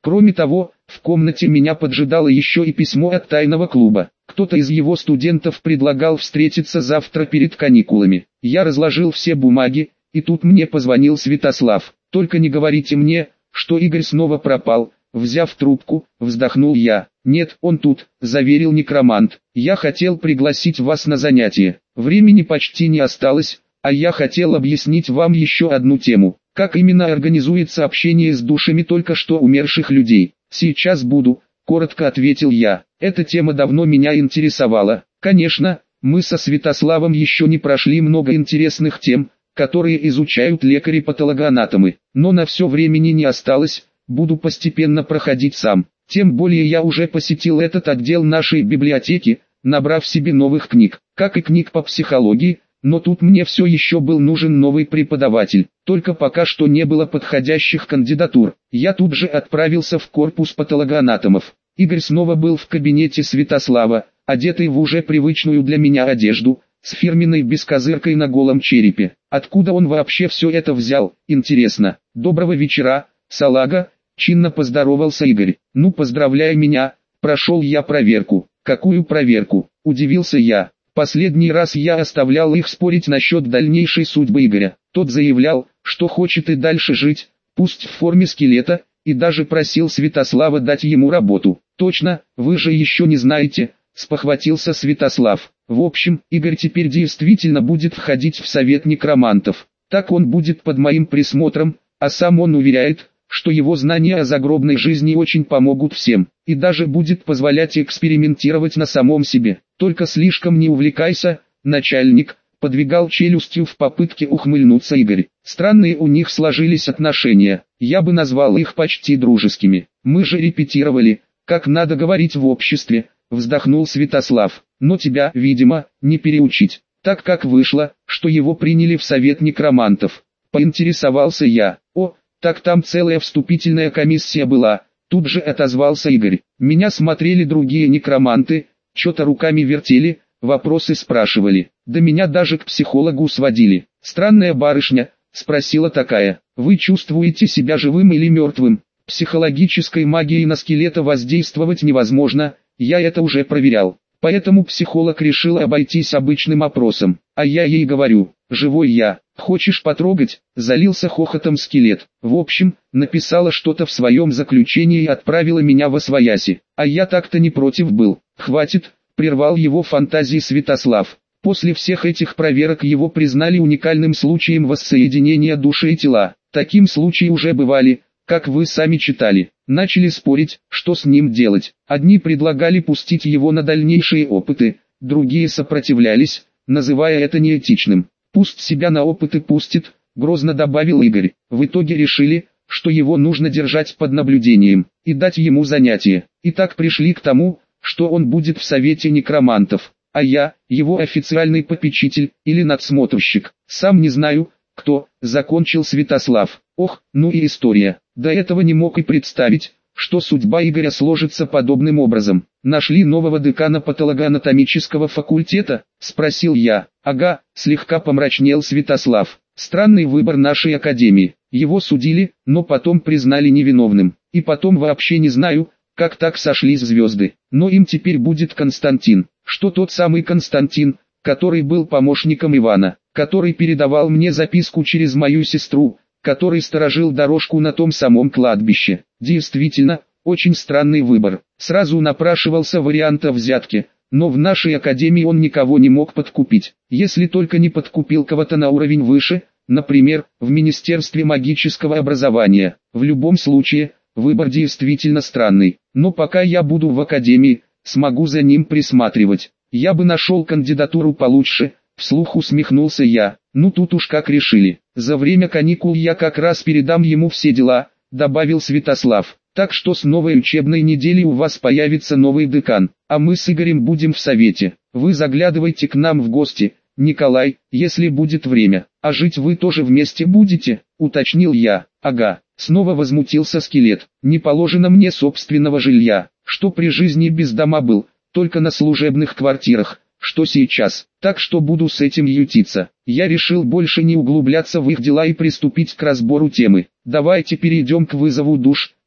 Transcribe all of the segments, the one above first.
Кроме того, в комнате меня поджидало еще и письмо от тайного клуба. Кто-то из его студентов предлагал встретиться завтра перед каникулами. Я разложил все бумаги, и тут мне позвонил Святослав. «Только не говорите мне, что Игорь снова пропал». Взяв трубку, вздохнул я. «Нет, он тут», — заверил некромант. «Я хотел пригласить вас на занятие. Времени почти не осталось, а я хотел объяснить вам еще одну тему. Как именно организуется общение с душами только что умерших людей. Сейчас буду», — коротко ответил я. «Эта тема давно меня интересовала. Конечно, мы со Святославом еще не прошли много интересных тем, которые изучают лекари-патологоанатомы, но на все времени не осталось, буду постепенно проходить сам. Тем более я уже посетил этот отдел нашей библиотеки, набрав себе новых книг, как и книг по психологии, но тут мне все еще был нужен новый преподаватель, только пока что не было подходящих кандидатур. Я тут же отправился в корпус патологоанатомов. Игорь снова был в кабинете Святослава, одетый в уже привычную для меня одежду, с фирменной бескозыркой на голом черепе. Откуда он вообще все это взял, интересно? «Доброго вечера, салага», — чинно поздоровался Игорь. «Ну, поздравляй меня, прошел я проверку». «Какую проверку?» — удивился я. Последний раз я оставлял их спорить насчет дальнейшей судьбы Игоря. Тот заявлял, что хочет и дальше жить, пусть в форме скелета, и даже просил Святослава дать ему работу. «Точно, вы же еще не знаете», — спохватился Святослав. «В общем, Игорь теперь действительно будет входить в совет некромантов. Так он будет под моим присмотром, а сам он уверяет, что его знания о загробной жизни очень помогут всем, и даже будет позволять экспериментировать на самом себе. Только слишком не увлекайся, начальник», — подвигал челюстью в попытке ухмыльнуться Игорь. Странные у них сложились отношения, я бы назвал их почти дружескими. «Мы же репетировали, как надо говорить в обществе», — вздохнул Святослав. «Но тебя, видимо, не переучить, так как вышло, что его приняли в совет некромантов». Поинтересовался я. «О, так там целая вступительная комиссия была», — тут же отозвался Игорь. «Меня смотрели другие некроманты, что-то руками вертели, вопросы спрашивали, да меня даже к психологу сводили. Странная барышня, спросила такая: вы чувствуете себя живым или мертвым? Психологической магией на скелета воздействовать невозможно, я это уже проверял. Поэтому психолог решил обойтись обычным опросом, а я ей говорю: живой я, хочешь потрогать? Залился хохотом скелет. В общем, написала что-то в своем заключении и отправила меня восвояси, а я так-то не против был. Хватит, прервал его фантазии Святослав. После всех этих проверок его признали уникальным случаем воссоединения души и тела. Таким случаи уже бывали, как вы сами читали. Начали спорить, что с ним делать. Одни предлагали пустить его на дальнейшие опыты, другие сопротивлялись, называя это неэтичным. «Пусть себя на опыты пустит», — грозно добавил Игорь. В итоге решили, что его нужно держать под наблюдением, и дать ему занятие. И так пришли к тому, что он будет в совете некромантов, а я, его официальный попечитель, или надсмотрщик. Сам не знаю, кто, закончил Святослав. Ох, ну и история. До этого не мог и представить, что судьба Игоря сложится подобным образом. Нашли нового декана патологоанатомического факультета? Спросил я. Ага, слегка помрачнел Святослав. Странный выбор нашей академии. Его судили, но потом признали невиновным. И потом вообще не знаю, как так сошлись звезды. Но им теперь будет Константин. Что тот самый Константин, который был помощником Ивана, который передавал мне записку через мою сестру, который сторожил дорожку на том самом кладбище. Действительно, очень странный выбор. Сразу напрашивался вариант о взятке, но в нашей академии он никого не мог подкупить. Если только не подкупил кого-то на уровень выше, например, в Министерстве магического образования. В любом случае, выбор действительно странный. Но пока я буду в академии, смогу за ним присматривать. Я бы нашел кандидатуру получше, вслух усмехнулся я. Ну тут уж как решили. За время каникул я как раз передам ему все дела, добавил Святослав. Так что с новой учебной недели у вас появится новый декан, а мы с Игорем будем в совете. Вы заглядывайте к нам в гости, Николай, если будет время. А жить вы тоже вместе будете, уточнил я. Ага, снова возмутился скелет. Не положено мне собственного жилья, что при жизни без дома был, только на служебных квартирах, что сейчас, так что буду с этим ютиться. Я решил больше не углубляться в их дела и приступить к разбору темы. Давайте перейдем к вызову душ,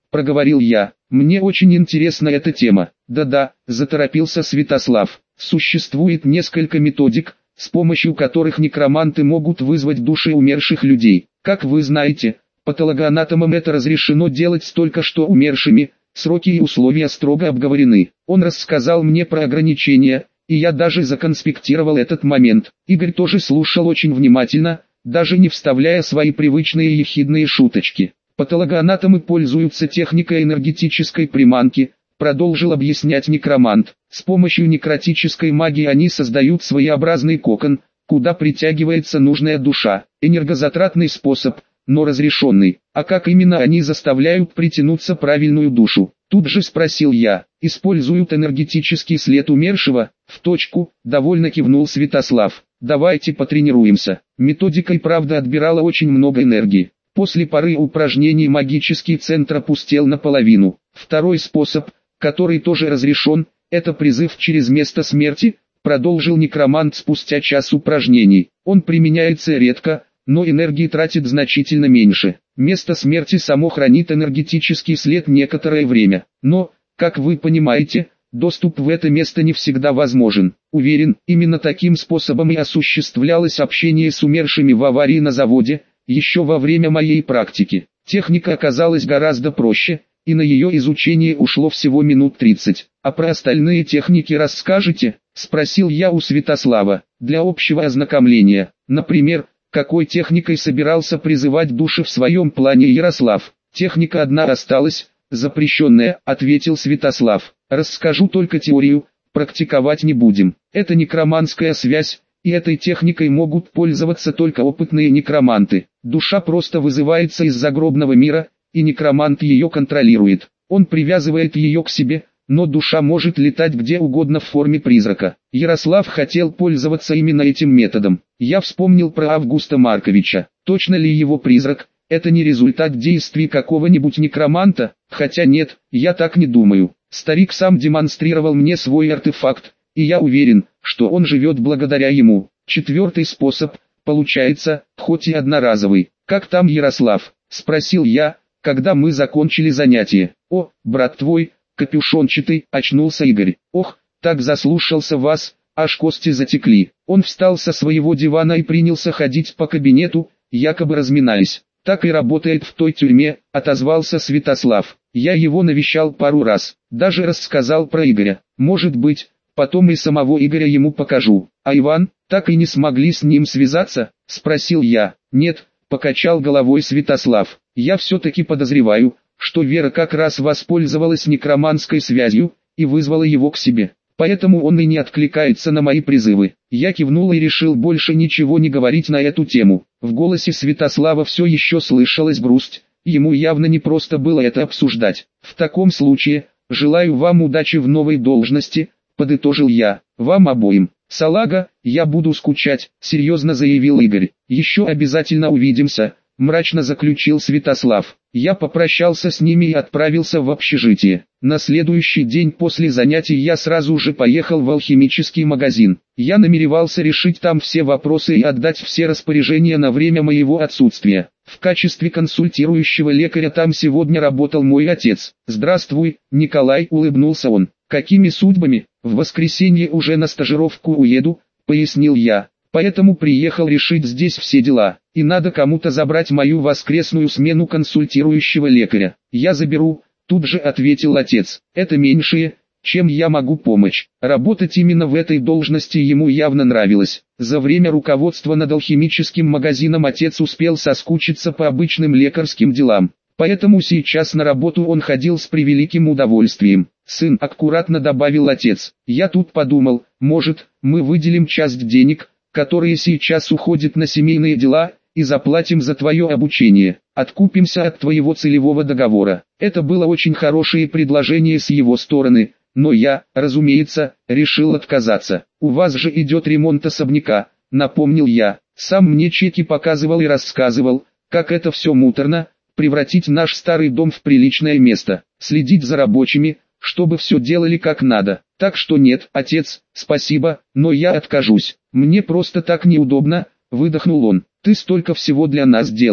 проговорил я. Мне очень интересна эта тема. Да-да, заторопился Святослав. Существует несколько методик, с помощью которых некроманты могут вызвать души умерших людей. Как вы знаете, патологоанатомам это разрешено делать с только что умершими, сроки и условия строго обговорены. Он рассказал мне про ограничения, и я даже законспектировал этот момент. Игорь тоже слушал очень внимательно, даже не вставляя свои привычные ехидные шуточки. Патологоанатомы пользуются техникой энергетической приманки, продолжил объяснять некромант. С помощью некротической магии они создают своеобразный кокон, куда притягивается нужная душа. Энергозатратный способ, но разрешенный. А как именно они заставляют притянуться правильную душу? Тут же спросил я. Используют энергетический след умершего? В точку, довольно кивнул Святослав. Давайте потренируемся. Методика и правда отбирала очень много энергии. После пары упражнений магический центр опустел наполовину. Второй способ, который тоже разрешен, это призыв через место смерти, продолжил некромант спустя час упражнений. Он применяется редко, но энергии тратит значительно меньше. Место смерти само хранит энергетический след некоторое время. Но, как вы понимаете, доступ в это место не всегда возможен. Уверен, именно таким способом и осуществлялось общение с умершими в аварии на заводе, еще во время моей практики. Техника оказалась гораздо проще, и на ее изучение ушло всего минут 30. «А про остальные техники расскажете?» – спросил я у Святослава. «Для общего ознакомления. Например, какой техникой собирался призывать души в своем плане Ярослав?» «Техника одна осталась, запрещенная», – ответил Святослав. «Расскажу только теорию, практиковать не будем. Это некроманская связь, и этой техникой могут пользоваться только опытные некроманты. Душа просто вызывается из загробного мира, и некромант ее контролирует. Он привязывает ее к себе, но душа может летать где угодно в форме призрака. Ярослав хотел пользоваться именно этим методом. Я вспомнил про Августа Марковича. Точно ли его призрак? Это не результат действий какого-нибудь некроманта? Хотя нет, я так не думаю. Старик сам демонстрировал мне свой артефакт, и я уверен, что он живет благодаря ему. Четвертый способ, получается, хоть и одноразовый. «Как там Ярослав?» – спросил я, когда мы закончили занятие. «О, брат твой, капюшончатый», – очнулся Игорь. «Ох, так заслушался вас, аж кости затекли». Он встал со своего дивана и принялся ходить по кабинету, якобы разминаясь. «Так и работает в той тюрьме», – отозвался Святослав. «Я его навещал пару раз, даже рассказал про Игоря. Может быть, потом и самого Игоря ему покажу». «А Иван, так и не смогли с ним связаться?» – спросил я. «Нет», – покачал головой Святослав. «Я все-таки подозреваю, что Вера как раз воспользовалась некроманской связью и вызвала его к себе. Поэтому он и не откликается на мои призывы». Я кивнул и решил больше ничего не говорить на эту тему. В голосе Святослава все еще слышалась грусть, ему явно не просто было это обсуждать. «В таком случае, желаю вам удачи в новой должности», – подытожил я. «Вам обоим». «Салага, я буду скучать», – серьезно заявил Игорь. «Еще обязательно увидимся», – мрачно заключил Святослав. Я попрощался с ними и отправился в общежитие. На следующий день после занятий я сразу же поехал в алхимический магазин. Я намеревался решить там все вопросы и отдать все распоряжения на время моего отсутствия. В качестве консультирующего лекаря там сегодня работал мой отец. «Здравствуй, Николай», — улыбнулся он. «Какими судьбами? В воскресенье уже на стажировку уеду», — пояснил я. «Поэтому приехал решить здесь все дела, и надо кому-то забрать мою воскресную смену консультирующего лекаря». «Я заберу», — тут же ответил отец. «Это меньшее, чем я могу помочь». Работать именно в этой должности ему явно нравилось. За время руководства над алхимическим магазином отец успел соскучиться по обычным лекарским делам. Поэтому сейчас на работу он ходил с превеликим удовольствием. «Сын», — аккуратно добавил отец, — «я тут подумал, может, мы выделим часть денег, которые сейчас уходят на семейные дела, и заплатим за твое обучение, откупимся от твоего целевого договора». Это было очень хорошее предложение с его стороны, но я, разумеется, решил отказаться. «У вас же идет ремонт особняка», — напомнил я. Сам мне чеки показывал и рассказывал, как это все муторно, превратить наш старый дом в приличное место, следить за рабочими, чтобы все делали как надо. Так что нет, отец, спасибо, но я откажусь. Мне просто так неудобно», — выдохнул он. «Ты столько всего для нас делаешь.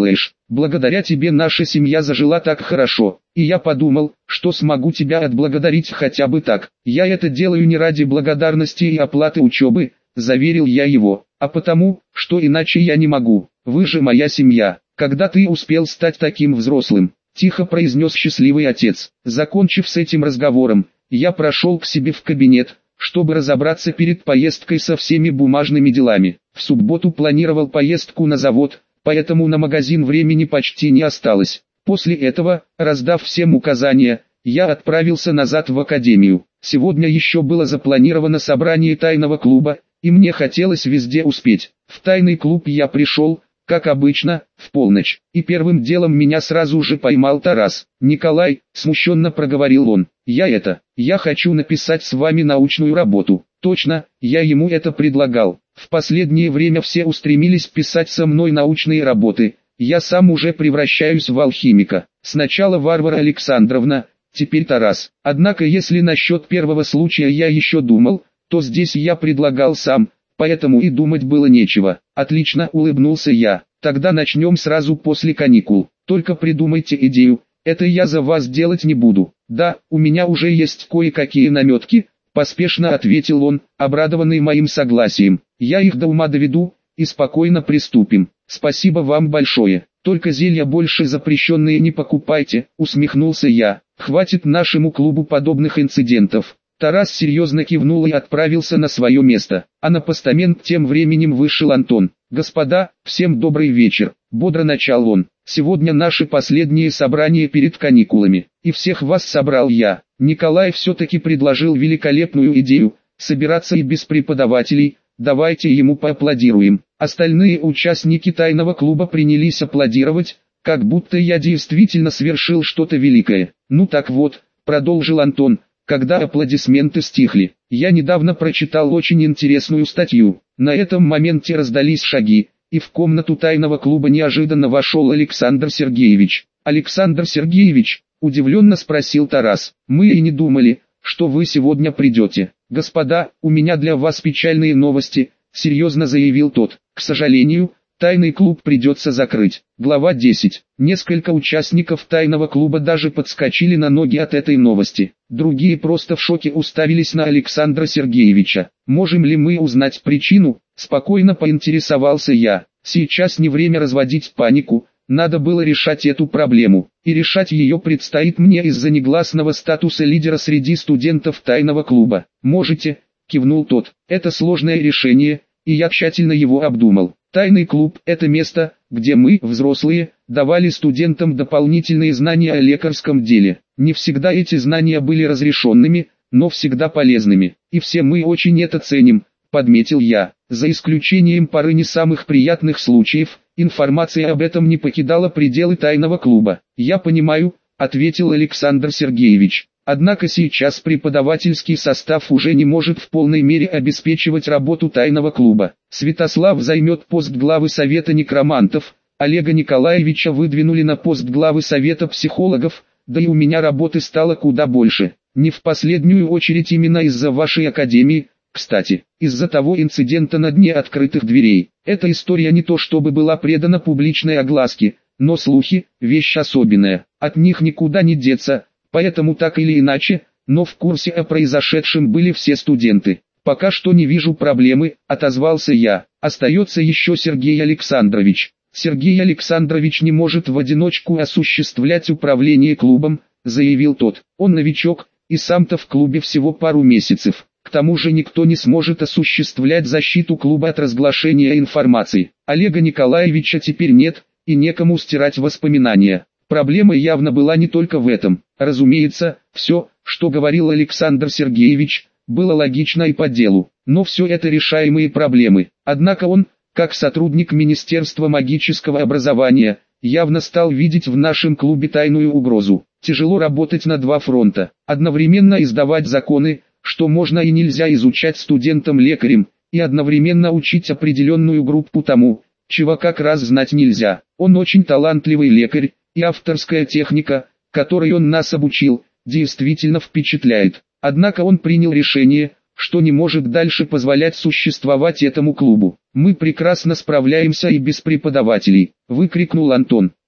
Благодаря тебе наша семья зажила так хорошо, и я подумал, что смогу тебя отблагодарить хотя бы так. Я это делаю не ради благодарности и оплаты учебы, заверил я его, а потому, что иначе я не могу. Вы же моя семья. Когда ты успел стать таким взрослым? Тихо произнес счастливый отец. Закончив с этим разговором, я прошел к себе в кабинет, чтобы разобраться перед поездкой со всеми бумажными делами. В субботу планировал поездку на завод, поэтому на магазин времени почти не осталось. После этого, раздав всем указания, я отправился назад в академию. Сегодня еще было запланировано собрание тайного клуба, и мне хотелось везде успеть. В тайный клуб я пришел, как обычно, в полночь, и первым делом меня сразу же поймал Тарас. «Николай», — смущенно проговорил он, — «я хочу написать с вами научную работу». Точно, я ему это предлагал. В последнее время все устремились писать со мной научные работы, я сам уже превращаюсь в алхимика. Сначала Варвара Александровна, теперь Тарас. Однако если насчет первого случая я еще думал, то здесь я предлагал сам. Поэтому и думать было нечего. Отлично, улыбнулся я. Тогда начнем сразу после каникул. Только придумайте идею, это я за вас делать не буду. Да, у меня уже есть кое-какие наметки, поспешно ответил он, обрадованный моим согласием. Я их до ума доведу, и спокойно приступим. Спасибо вам большое. Только зелья больше запрещенные не покупайте, усмехнулся я. Хватит нашему клубу подобных инцидентов. Тарас серьезно кивнул и отправился на свое место, а на постамент тем временем вышел Антон. «Господа, всем добрый вечер», — бодро начал он. «Сегодня наше последнее собрание перед каникулами, и всех вас собрал я». Николай все-таки предложил великолепную идею, собираться и без преподавателей, давайте ему поаплодируем. Остальные участники тайного клуба принялись аплодировать, как будто я действительно совершил что-то великое. «Ну так вот», — продолжил Антон, когда аплодисменты стихли, я недавно прочитал очень интересную статью. На этом моменте раздались шаги, и в комнату тайного клуба неожиданно вошел Александр Сергеевич. «Александр Сергеевич», — удивленно спросил Тарас, — «мы и не думали, что вы сегодня придете». «Господа, у меня для вас печальные новости», — серьезно заявил тот. «К сожалению, тайный клуб придется закрыть». Глава 10. Несколько участников тайного клуба даже подскочили на ноги от этой новости. Другие просто в шоке уставились на Александра Сергеевича. «Можем ли мы узнать причину?» – спокойно поинтересовался я. Сейчас не время разводить панику, надо было решать эту проблему. И решать ее предстоит мне из-за негласного статуса лидера среди студентов тайного клуба. «Можете», – кивнул тот. «Это сложное решение, и я тщательно его обдумал. Тайный клуб – это место, где мы, взрослые, давали студентам дополнительные знания о лекарском деле. Не всегда эти знания были разрешенными, но всегда полезными. И все мы очень это ценим», – подметил я. За исключением пары не самых приятных случаев, информация об этом не покидала пределы тайного клуба. «Я понимаю», – ответил Александр Сергеевич. «Однако сейчас преподавательский состав уже не может в полной мере обеспечивать работу тайного клуба. Святослав займет пост главы Совета некромантов, Олега Николаевича выдвинули на пост главы Совета психологов, да и у меня работы стало куда больше. Не в последнюю очередь именно из-за вашей академии, кстати, из-за того инцидента на дне открытых дверей. Эта история не то чтобы была предана публичной огласке, но слухи – вещь особенная, от них никуда не деться». Поэтому так или иначе, но в курсе о произошедшем были все студенты. «Пока что не вижу проблемы», — отозвался я. «Остается еще Сергей Александрович». «Сергей Александрович не может в одиночку осуществлять управление клубом», — заявил тот. «Он новичок, и сам-то в клубе всего пару месяцев. К тому же никто не сможет осуществлять защиту клуба от разглашения информации. Олега Николаевича теперь нет, и некому стирать воспоминания». Проблема явно была не только в этом. Разумеется, все, что говорил Александр Сергеевич, было логично и по делу. Но все это решаемые проблемы. Однако он, как сотрудник Министерства магического образования, явно стал видеть в нашем клубе тайную угрозу. Тяжело работать на два фронта. Одновременно издавать законы, что можно и нельзя изучать студентам-лекарям, и одновременно учить определенную группу тому, чего как раз знать нельзя. Он очень талантливый лекарь, и авторская техника, которой он нас обучил, действительно впечатляет. Однако он принял решение, что не может дальше позволять существовать этому клубу. «Мы прекрасно справляемся и без преподавателей», — выкрикнул Антон.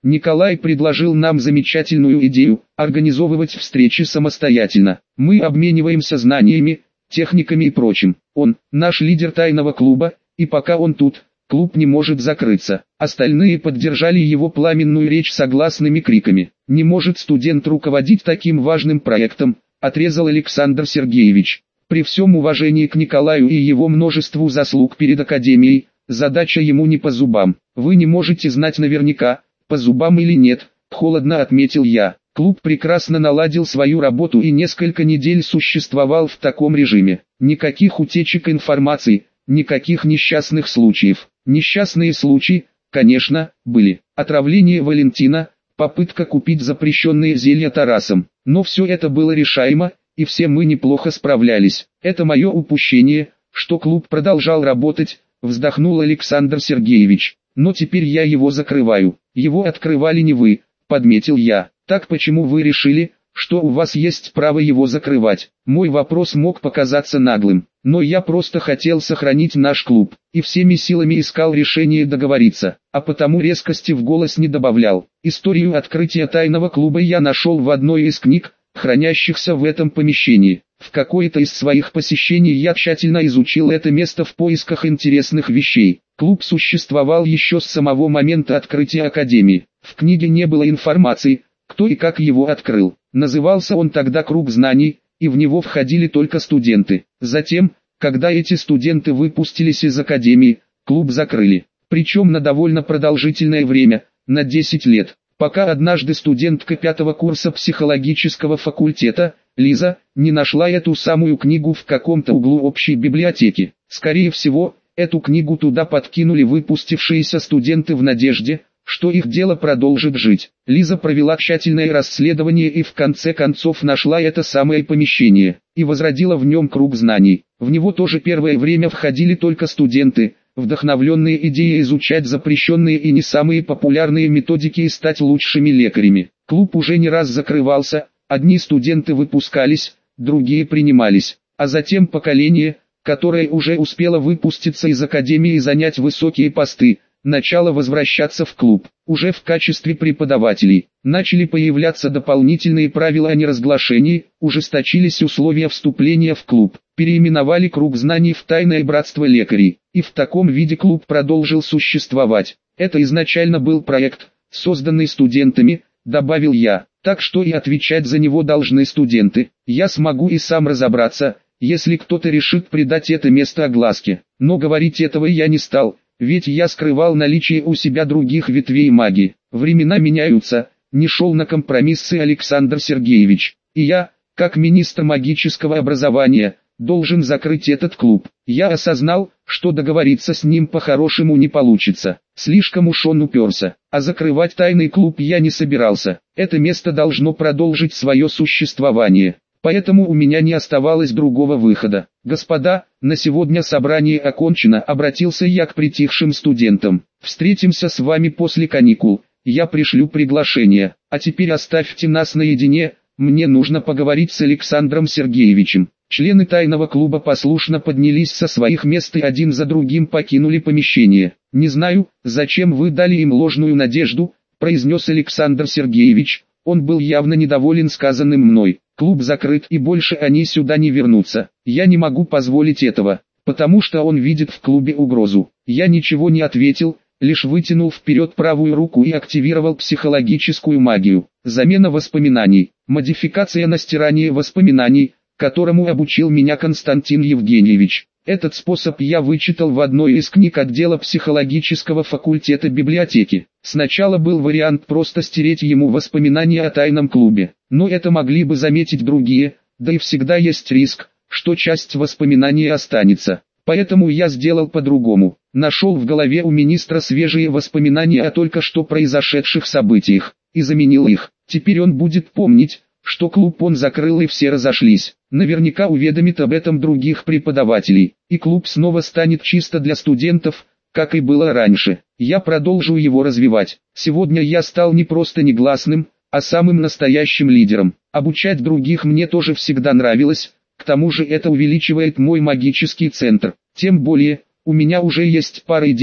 Николай предложил нам замечательную идею – организовывать встречи самостоятельно. Мы обмениваемся знаниями, техниками и прочим. Он – наш лидер тайного клуба, и пока он тут, клуб не может закрыться. Остальные поддержали его пламенную речь согласными криками. «Не может студент руководить таким важным проектом», – отрезал Александр Сергеевич. При всем уважении к Николаю и его множеству заслуг перед Академией, задача ему не по зубам. Вы не можете знать наверняка, по зубам или нет, холодно отметил я. Клуб прекрасно наладил свою работу и несколько недель существовал в таком режиме. Никаких утечек информации, никаких несчастных случаев. Несчастные случаи, конечно, были. Отравление Валентина, попытка купить запрещенные зелья Тарасом. Но все это было решаемо, и все мы неплохо справлялись. Это мое упущение, что клуб продолжал работать, вздохнул Александр Сергеевич. Но теперь я его закрываю. Его открывали не вы, подметил я. Так почему вы решили, что у вас есть право его закрывать? Мой вопрос мог показаться наглым, но я просто хотел сохранить наш клуб, и всеми силами искал решение договориться, а потому резкости в голос не добавлял. Историю открытия тайного клуба я нашел в одной из книг, хранящихся в этом помещении. В какое-то из своих посещений я тщательно изучил это место в поисках интересных вещей. Клуб существовал еще с самого момента открытия Академии. В книге не было информации, кто и как его открыл. Назывался он тогда «Круг знаний», и в него входили только студенты. Затем, когда эти студенты выпустились из Академии, клуб закрыли. Причем на довольно продолжительное время, на 10 лет. Пока однажды студентка 5-го курса психологического факультета, Лиза, не нашла эту самую книгу в каком-то углу общей библиотеки. Скорее всего, эту книгу туда подкинули выпустившиеся студенты в надежде, что их дело продолжит жить. Лиза провела тщательное расследование и в конце концов нашла это самое помещение, и возродила в нем круг знаний. В него тоже первое время входили только студенты, вдохновленные идеей изучать запрещенные и не самые популярные методики и стать лучшими лекарями. Клуб уже не раз закрывался, одни студенты выпускались, другие принимались, а затем поколение, которое уже успело выпуститься из академии и занять высокие посты, начало возвращаться в клуб. Уже в качестве преподавателей начали появляться дополнительные правила о неразглашении, ужесточились условия вступления в клуб, переименовали круг знаний в тайное братство лекарей, и в таком виде клуб продолжил существовать. Это изначально был проект, созданный студентами, добавил я, так что и отвечать за него должны студенты. Я смогу и сам разобраться, если кто-то решит придать это место огласке, но говорить этого я не стал. Ведь я скрывал наличие у себя других ветвей магии. Времена меняются, не шел на компромиссы Александр Сергеевич. И я, как министр магического образования, должен закрыть этот клуб. Я осознал, что договориться с ним по-хорошему не получится. Слишком уж он уперся. А закрывать тайный клуб я не собирался. Это место должно продолжить свое существование. Поэтому у меня не оставалось другого выхода. «Господа, на сегодня собрание окончено», — обратился я к притихшим студентам. «Встретимся с вами после каникул, я пришлю приглашение. А теперь оставьте нас наедине, мне нужно поговорить с Александром Сергеевичем». Члены тайного клуба послушно поднялись со своих мест и один за другим покинули помещение. «Не знаю, зачем вы дали им ложную надежду», — произнес Александр Сергеевич. Он был явно недоволен сказанным мной. «Клуб закрыт и больше они сюда не вернутся. Я не могу позволить этого, потому что он видит в клубе угрозу». Я ничего не ответил, лишь вытянул вперед правую руку и активировал психологическую магию. Замена воспоминаний, модификация на стирание воспоминаний, которому обучил меня Константин Евгеньевич. Этот способ я вычитал в одной из книг отдела психологического факультета библиотеки. Сначала был вариант просто стереть ему воспоминания о тайном клубе, но это могли бы заметить другие, да и всегда есть риск, что часть воспоминаний останется. Поэтому я сделал по-другому. Нашел в голове у министра свежие воспоминания о только что произошедших событиях, и заменил их. Теперь он будет помнить, что клуб он закрыл и все разошлись. Наверняка уведомит об этом других преподавателей, и клуб снова станет чисто для студентов, как и было раньше. Я продолжу его развивать. Сегодня я стал не просто негласным, а самым настоящим лидером. Обучать других мне тоже всегда нравилось, к тому же это увеличивает мой магический центр. Тем более, у меня уже есть пара идей,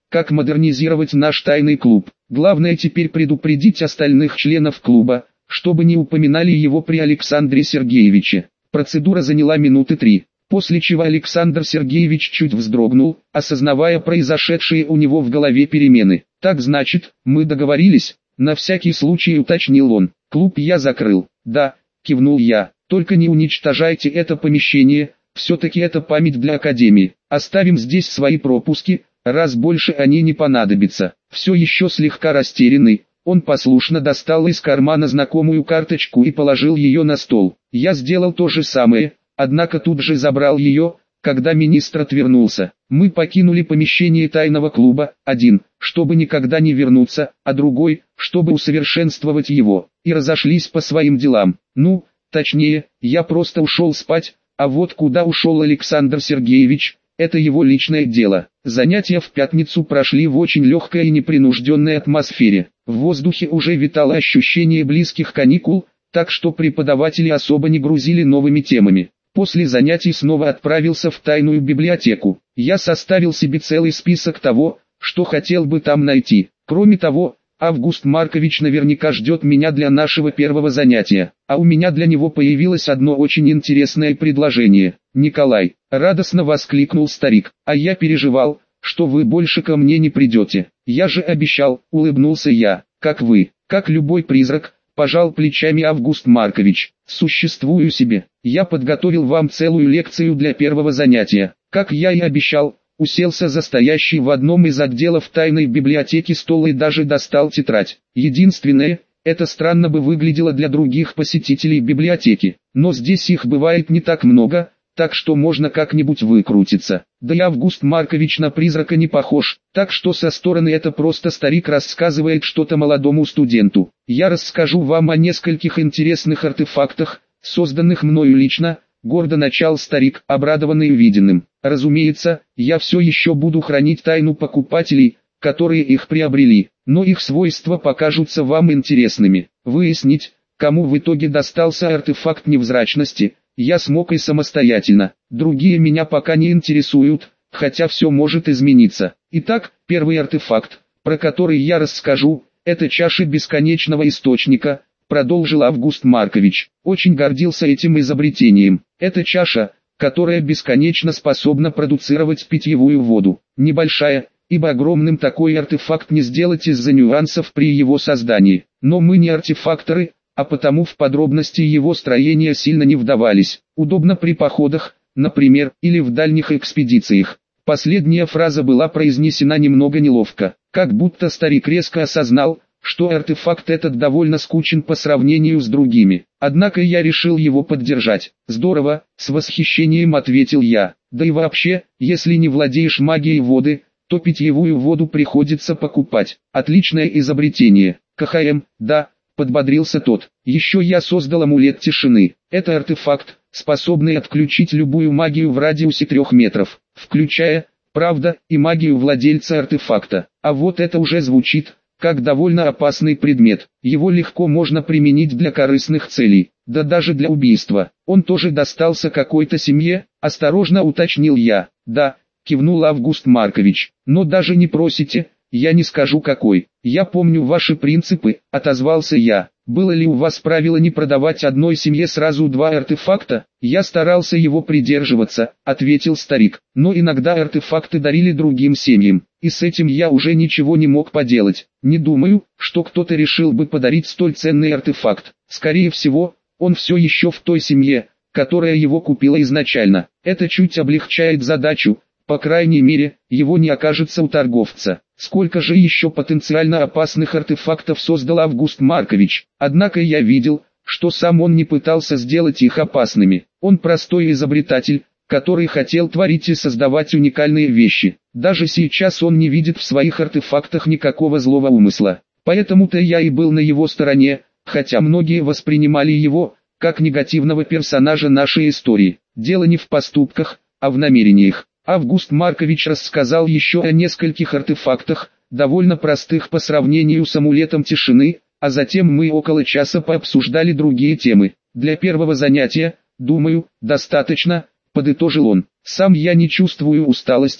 как модернизировать наш тайный клуб. Главное теперь предупредить остальных членов клуба, чтобы не упоминали его при Александре Сергеевиче. Процедура заняла минуты 3, после чего Александр Сергеевич чуть вздрогнул, осознавая произошедшие у него в голове перемены. «Так значит, мы договорились?» — на всякий случай уточнил он. «Клуб я закрыл». «Да», — кивнул я, — «только не уничтожайте это помещение, все-таки это память для Академии. Оставим здесь свои пропуски, раз больше они не понадобятся». Все еще слегка растерянный, он послушно достал из кармана знакомую карточку и положил ее на стол. Я сделал то же самое, однако тут же забрал ее, когда министр отвернулся. Мы покинули помещение тайного клуба, один, чтобы никогда не вернуться, а другой, чтобы усовершенствовать его, и разошлись по своим делам. Ну, точнее, я просто ушел спать, а вот куда ушел Александр Сергеевич, это его личное дело. Занятия в пятницу прошли в очень легкой и непринужденной атмосфере. В воздухе уже витало ощущение близких каникул, так что преподаватели особо не грузили новыми темами. После занятий снова отправился в тайную библиотеку. Я составил себе целый список того, что хотел бы там найти. Кроме того, Август Маркович наверняка ждет меня для нашего первого занятия, а у меня для него появилось одно очень интересное предложение. «Николай», — радостно воскликнул старик, — «а я переживал, что вы больше ко мне не придете». «Я же обещал», — улыбнулся я. «Как вы, как любой призрак», — пожал плечами Август Маркович. «Существую себе. Я подготовил вам целую лекцию для первого занятия». Как я и обещал, уселся за стоящий в одном из отделов тайной библиотеки стол и даже достал тетрадь. Единственное, это странно бы выглядело для других посетителей библиотеки, но здесь их бывает не так много, так что можно как-нибудь выкрутиться. Да и Август Маркович на призрака не похож, так что со стороны это просто старик рассказывает что-то молодому студенту. Я расскажу вам о нескольких интересных артефактах, созданных мною лично, гордо начал старик, обрадованный увиденным. Разумеется, я все еще буду хранить тайну покупателей, которые их приобрели, но их свойства покажутся вам интересными. Выяснить, кому в итоге достался артефакт невзрачности, я смог и самостоятельно. Другие меня пока не интересуют, хотя все может измениться. Итак, первый артефакт, про который я расскажу, это чаша бесконечного источника, продолжил Август Маркович. Очень гордился этим изобретением. Это чаша, которая бесконечно способна продуцировать питьевую воду. Небольшая, ибо огромным такой артефакт не сделать из-за нюансов при его создании. Но мы не артефакторы, а потому в подробности его строения сильно не вдавались. Удобно при походах, например, или в дальних экспедициях. Последняя фраза была произнесена немного неловко, как будто старик резко осознал, что артефакт этот довольно скучен по сравнению с другими. Однако я решил его поддержать. «Здорово», — с восхищением ответил я. «Да и вообще, если не владеешь магией воды, то питьевую воду приходится покупать. Отличное изобретение». «КХМ, да», — подбодрился тот. «Еще я создал амулет тишины. Это артефакт, способный отключить любую магию в радиусе 3 метров, включая, правда, и магию владельца артефакта. А вот это уже звучит как довольно опасный предмет. Его легко можно применить для корыстных целей, да даже для убийства. Он тоже достался какой-то семье?» — осторожно уточнил я. «Да», — кивнул Август Маркович, — «но даже не просите, я не скажу какой». «Я помню ваши принципы», — отозвался я. «Было ли у вас правило не продавать одной семье сразу 2 артефакта?» «Я старался его придерживаться», — ответил старик. «Но иногда артефакты дарили другим семьям, и с этим я уже ничего не мог поделать. Не думаю, что кто-то решил бы подарить столь ценный артефакт. Скорее всего, он все еще в той семье, которая его купила изначально. Это чуть облегчает задачу, по крайней мере, его не окажется у торговца». Сколько же еще потенциально опасных артефактов создал Август Маркович? Однако я видел, что сам он не пытался сделать их опасными. Он простой изобретатель, который хотел творить и создавать уникальные вещи. Даже сейчас он не видит в своих артефактах никакого злого умысла. Поэтому-то я и был на его стороне, хотя многие воспринимали его как негативного персонажа нашей истории. Дело не в поступках, а в намерениях. Август Маркович рассказал еще о нескольких артефактах, довольно простых по сравнению с амулетом тишины, а затем мы около часа пообсуждали другие темы. «Для первого занятия, думаю, достаточно», — подытожил он. «Сам я не чувствую усталости,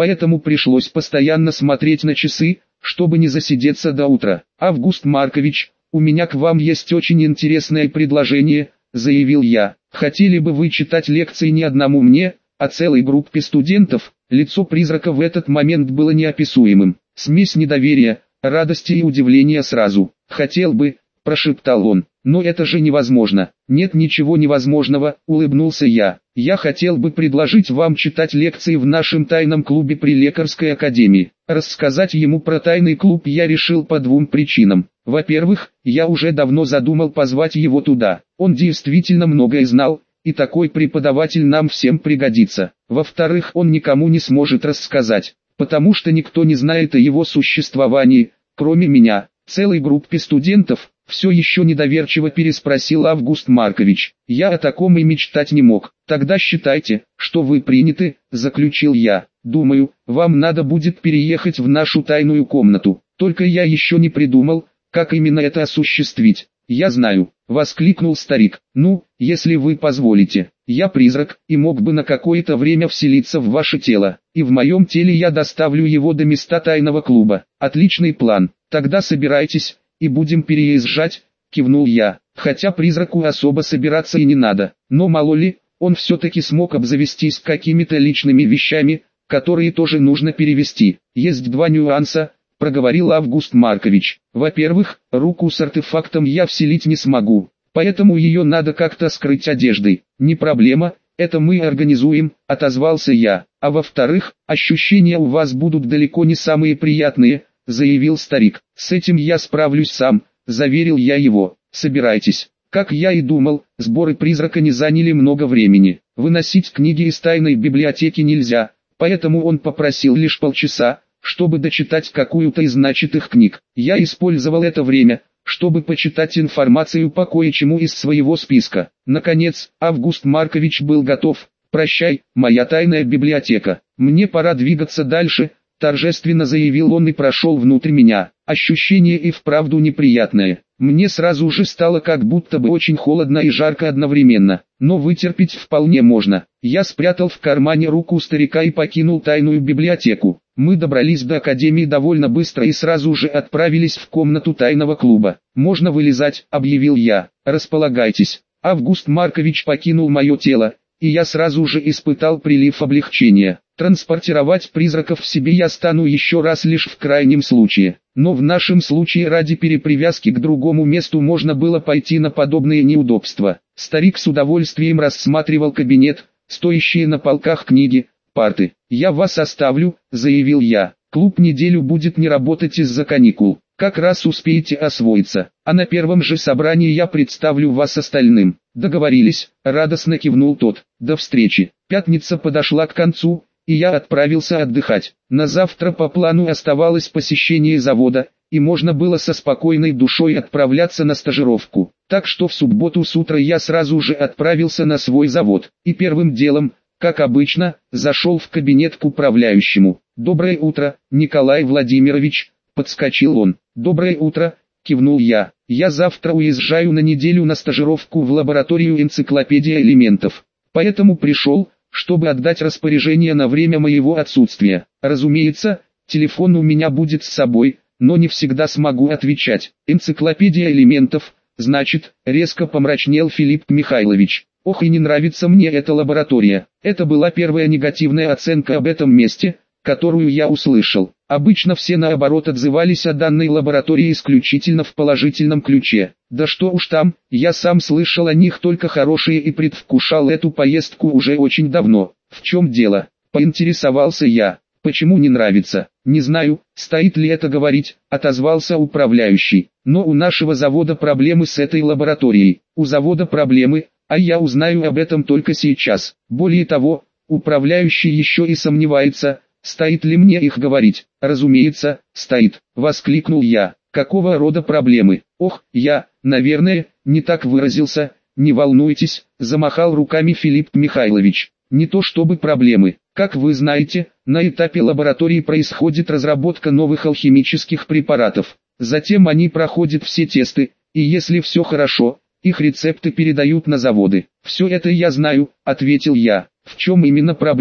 поэтому пришлось постоянно смотреть на часы, чтобы не засидеться до утра. «Август Маркович, у меня к вам есть очень интересное предложение», — заявил я. «Хотели бы вы читать лекции не одному мне, а целой группе студентов?» Лицо призрака в этот момент было неописуемым. Смесь недоверия, радости и удивления сразу. «Хотел бы», — прошептал он, — «но это же невозможно». «Нет ничего невозможного», — улыбнулся я. «Я хотел бы предложить вам читать лекции в нашем тайном клубе при лекарской академии». Рассказать ему про тайный клуб я решил по двум причинам. Во-первых, я уже давно задумал позвать его туда. Он действительно многое знал, и такой преподаватель нам всем пригодится. Во-вторых, он никому не сможет рассказать, потому что никто не знает о его существовании, кроме меня. Целой группе студентов, все еще недоверчиво переспросил Август Маркович. Я о таком и мечтать не мог. «Тогда считайте, что вы приняты», — заключил я. «Думаю, вам надо будет переехать в нашу тайную комнату. Только я еще не придумал, как именно это осуществить». «Я знаю», — воскликнул старик. «Ну, если вы позволите, я призрак, и мог бы на какое-то время вселиться в ваше тело, и в моем теле я доставлю его до места тайного клуба». «Отличный план, тогда собирайтесь, и будем переезжать», — кивнул я. Хотя призраку особо собираться и не надо, но мало ли, он все-таки смог обзавестись какими-то личными вещами, которые тоже нужно перевести. «Есть два нюанса», — проговорил Август Маркович. «Во-первых, руку с артефактом я вселить не смогу, поэтому ее надо как-то скрыть одеждой». «Не проблема, это мы организуем», — отозвался я. «А во-вторых, ощущения у вас будут далеко не самые приятные», — заявил старик. «С этим я справлюсь сам», — заверил я его. «Собирайтесь». Как я и думал, сборы призрака не заняли много времени. Выносить книги из тайной библиотеки нельзя, поэтому он попросил лишь полчаса, чтобы дочитать какую-то из начатых книг. Я использовал это время, чтобы почитать информацию по кое-чему из своего списка. Наконец, Август Маркович был готов. «Прощай, моя тайная библиотека. Мне пора двигаться дальше», — торжественно заявил он и прошел внутрь меня. Ощущение и вправду неприятное. Мне сразу же стало как будто бы очень холодно и жарко одновременно, но вытерпеть вполне можно. Я спрятал в кармане руку старика и покинул тайную библиотеку. Мы добрались до академии довольно быстро и сразу же отправились в комнату тайного клуба. «Можно вылезать», — объявил я. «Располагайтесь». Август Маркович покинул мое тело, и я сразу же испытал прилив облегчения. Транспортировать призраков в себе я стану еще раз лишь в крайнем случае. Но в нашем случае ради перепривязки к другому месту можно было пойти на подобные неудобства. Старик с удовольствием рассматривал кабинет, стоящие на полках книги, парты. «Я вас оставлю», — заявил я. «Клуб неделю будет не работать из-за каникул. Как раз успеете освоиться, а на первом же собрании я представлю вас остальным». «Договорились», — радостно кивнул тот. «До встречи». Пятница подошла к концу, и я отправился отдыхать. На завтра по плану оставалось посещение завода, и можно было со спокойной душой отправляться на стажировку. Так что в субботу с утра я сразу же отправился на свой завод, и первым делом, как обычно, зашел в кабинет к управляющему. «Доброе утро, Николай Владимирович», — подскочил он. «Доброе утро», — кивнул я. «Я завтра уезжаю на неделю на стажировку в лабораторию энциклопедия элементов, поэтому пришел, чтобы отдать распоряжение на время моего отсутствия. Разумеется, телефон у меня будет с собой, но не всегда смогу отвечать». «Энциклопедия элементов, значит», — резко помрачнел Филипп Михайлович. «Ох, и не нравится мне эта лаборатория». Это была первая негативная оценка об этом месте, которую я услышал. Обычно все наоборот отзывались о данной лаборатории исключительно в положительном ключе. Да что уж там, я сам слышал о них только хорошие и предвкушал эту поездку уже очень давно. «В чем дело?» — поинтересовался я. «Почему не нравится?» «Не знаю, стоит ли это говорить», — отозвался управляющий. «Но у нашего завода проблемы с этой лабораторией». «У завода проблемы, а я узнаю об этом только сейчас». Более того, управляющий еще и сомневается, стоит ли мне их говорить. «Разумеется, стоит», — воскликнул я. «Какого рода проблемы?» «Ох, я, наверное, не так выразился, не волнуйтесь», — замахал руками Филипп Михайлович. «Не то чтобы проблемы. Как вы знаете, на этапе лаборатории происходит разработка новых алхимических препаратов. Затем они проходят все тесты, и если все хорошо, их рецепты передают на заводы». «Все это я знаю», — ответил я. «В чем именно проблема?»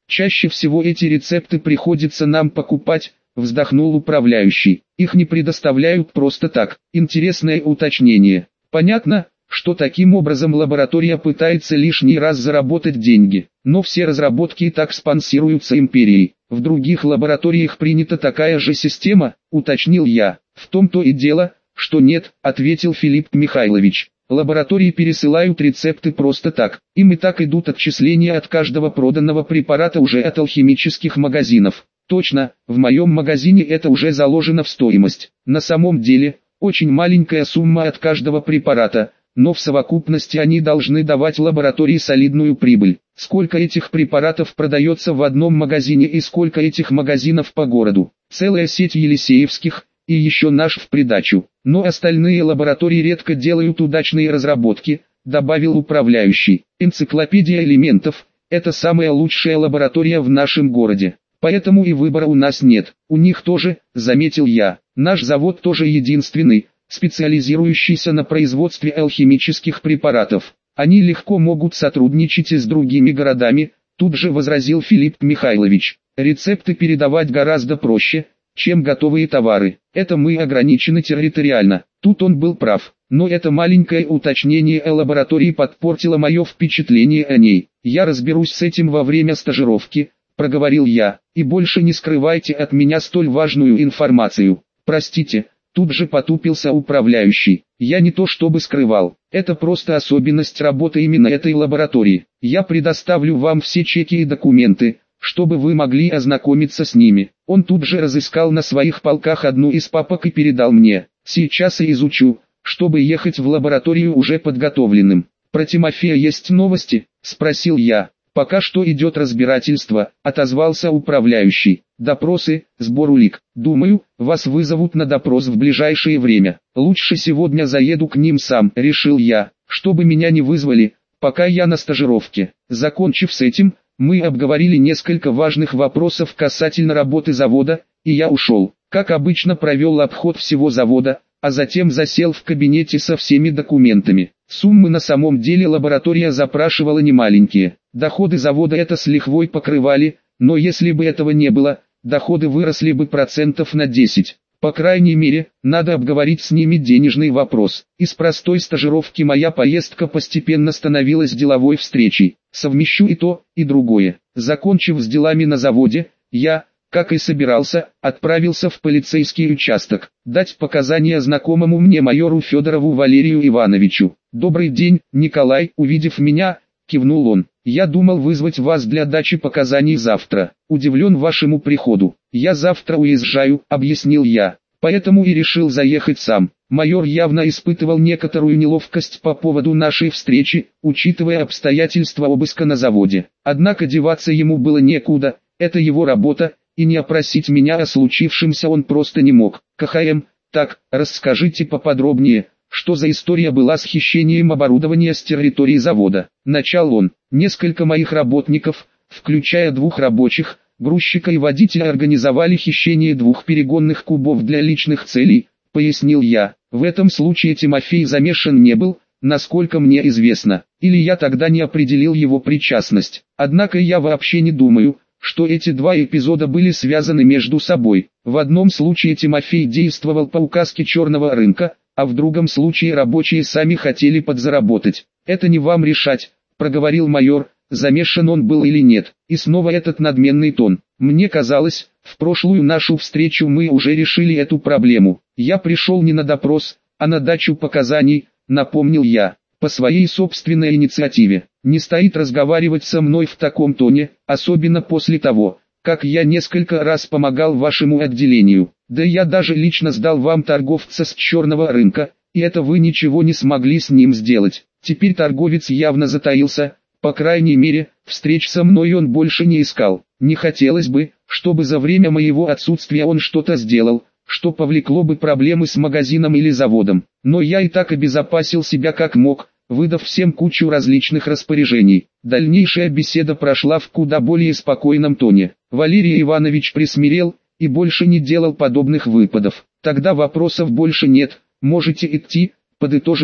Чаще всего эти рецепты приходится нам покупать, вздохнул управляющий. Их не предоставляют просто так. Интересное уточнение. Понятно, что таким образом лаборатория пытается лишний раз заработать деньги. Но все разработки и так спонсируются империей. В других лабораториях принята такая же система, уточнил я. В том-то и дело, что нет, ответил Филипп Михайлович. Лаборатории пересылают рецепты просто так. Им и так идут отчисления от каждого проданного препарата уже от алхимических магазинов. Точно, в моем магазине это уже заложено в стоимость. На самом деле, очень маленькая сумма от каждого препарата, но в совокупности они должны давать лаборатории солидную прибыль. Сколько этих препаратов продается в одном магазине и сколько этих магазинов по городу? Целая сеть елисеевских, и еще наш в придачу. Но остальные лаборатории редко делают удачные разработки, добавил управляющий. Энциклопедия элементов – это самая лучшая лаборатория в нашем городе. Поэтому и выбора у нас нет. У них тоже, заметил я. Наш завод тоже единственный, специализирующийся на производстве алхимических препаратов. Они легко могут сотрудничать и с другими городами, тут же возразил Филипп Михайлович. Рецепты передавать гораздо проще, чем готовые товары. Это мы ограничены территориально. Тут он был прав. Но это маленькое уточнение о лаборатории подпортило мое впечатление о ней. Я разберусь с этим во время стажировки, проговорил я, и больше не скрывайте от меня столь важную информацию. Простите, тут же потупился управляющий. Я не то чтобы скрывал, это просто особенность работы именно этой лаборатории. Я предоставлю вам все чеки и документы, чтобы вы могли ознакомиться с ними. Он тут же разыскал на своих полках одну из папок и передал мне. Сейчас и изучу, чтобы ехать в лабораторию уже подготовленным. Про Тимофея есть новости? Спросил я. Пока что идет разбирательство, отозвался управляющий. Допросы, сбор улик. Думаю, вас вызовут на допрос в ближайшее время. Лучше сегодня заеду к ним сам, решил я, чтобы меня не вызвали, пока я на стажировке. Закончив с этим, мы обговорили несколько важных вопросов касательно работы завода, и я ушел. Как обычно провел обход всего завода, а затем засел в кабинете со всеми документами. Суммы на самом деле лаборатория запрашивала немаленькие. Доходы завода это с лихвой покрывали, но если бы этого не было, доходы выросли бы процентов на 10. По крайней мере, надо обговорить с ними денежный вопрос. Из простой стажировки моя поездка постепенно становилась деловой встречей. Совмещу и то, и другое. Закончив с делами на заводе, я, как и собирался, отправился в полицейский участок, дать показания знакомому мне майору Федорову Валерию Ивановичу. «Добрый день, Николай», увидев меня, кивнул он. «Я думал вызвать вас для дачи показаний завтра. Удивлен вашему приходу. Я завтра уезжаю», объяснил я. «Поэтому и решил заехать сам». Майор явно испытывал некоторую неловкость по поводу нашей встречи, учитывая обстоятельства обыска на заводе. Однако деваться ему было некуда, это его работа, и не опросить меня о случившемся он просто не мог. «КХМ, так, расскажите поподробнее, что за история была с хищением оборудования с территории завода?» Начал он. «Несколько моих работников, включая 2 рабочих, грузчика и водителя, организовали хищение 2 перегонных кубов для личных целей», пояснил я. «В этом случае Тимофей замешан не был, насколько мне известно, или я тогда не определил его причастность. Однако я вообще не думаю, что эти 2 эпизода были связаны между собой. В одном случае Тимофей действовал по указке черного рынка, а в другом случае рабочие сами хотели подзаработать. «Это не вам решать», — проговорил майор, замешан он был или нет. И снова этот надменный тон. «Мне казалось, в прошлую нашу встречу мы уже решили эту проблему. Я пришел не на допрос, а на дачу показаний», — напомнил я. «По своей собственной инициативе. Не стоит разговаривать со мной в таком тоне, особенно после того, как я несколько раз помогал вашему отделению. Да я даже лично сдал вам торговца с черного рынка, и это вы ничего не смогли с ним сделать. Теперь торговец явно затаился, по крайней мере, встреч со мной он больше не искал. Не хотелось бы, чтобы за время моего отсутствия он что-то сделал, что повлекло бы проблемы с магазином или заводом. Но я и так обезопасил себя как мог, выдав всем кучу различных распоряжений. Дальнейшая беседа прошла в куда более спокойном тоне. Валерий Иванович присмирел и больше не делал подобных выпадов. «Тогда вопросов больше нет, можете идти», — подытожил он.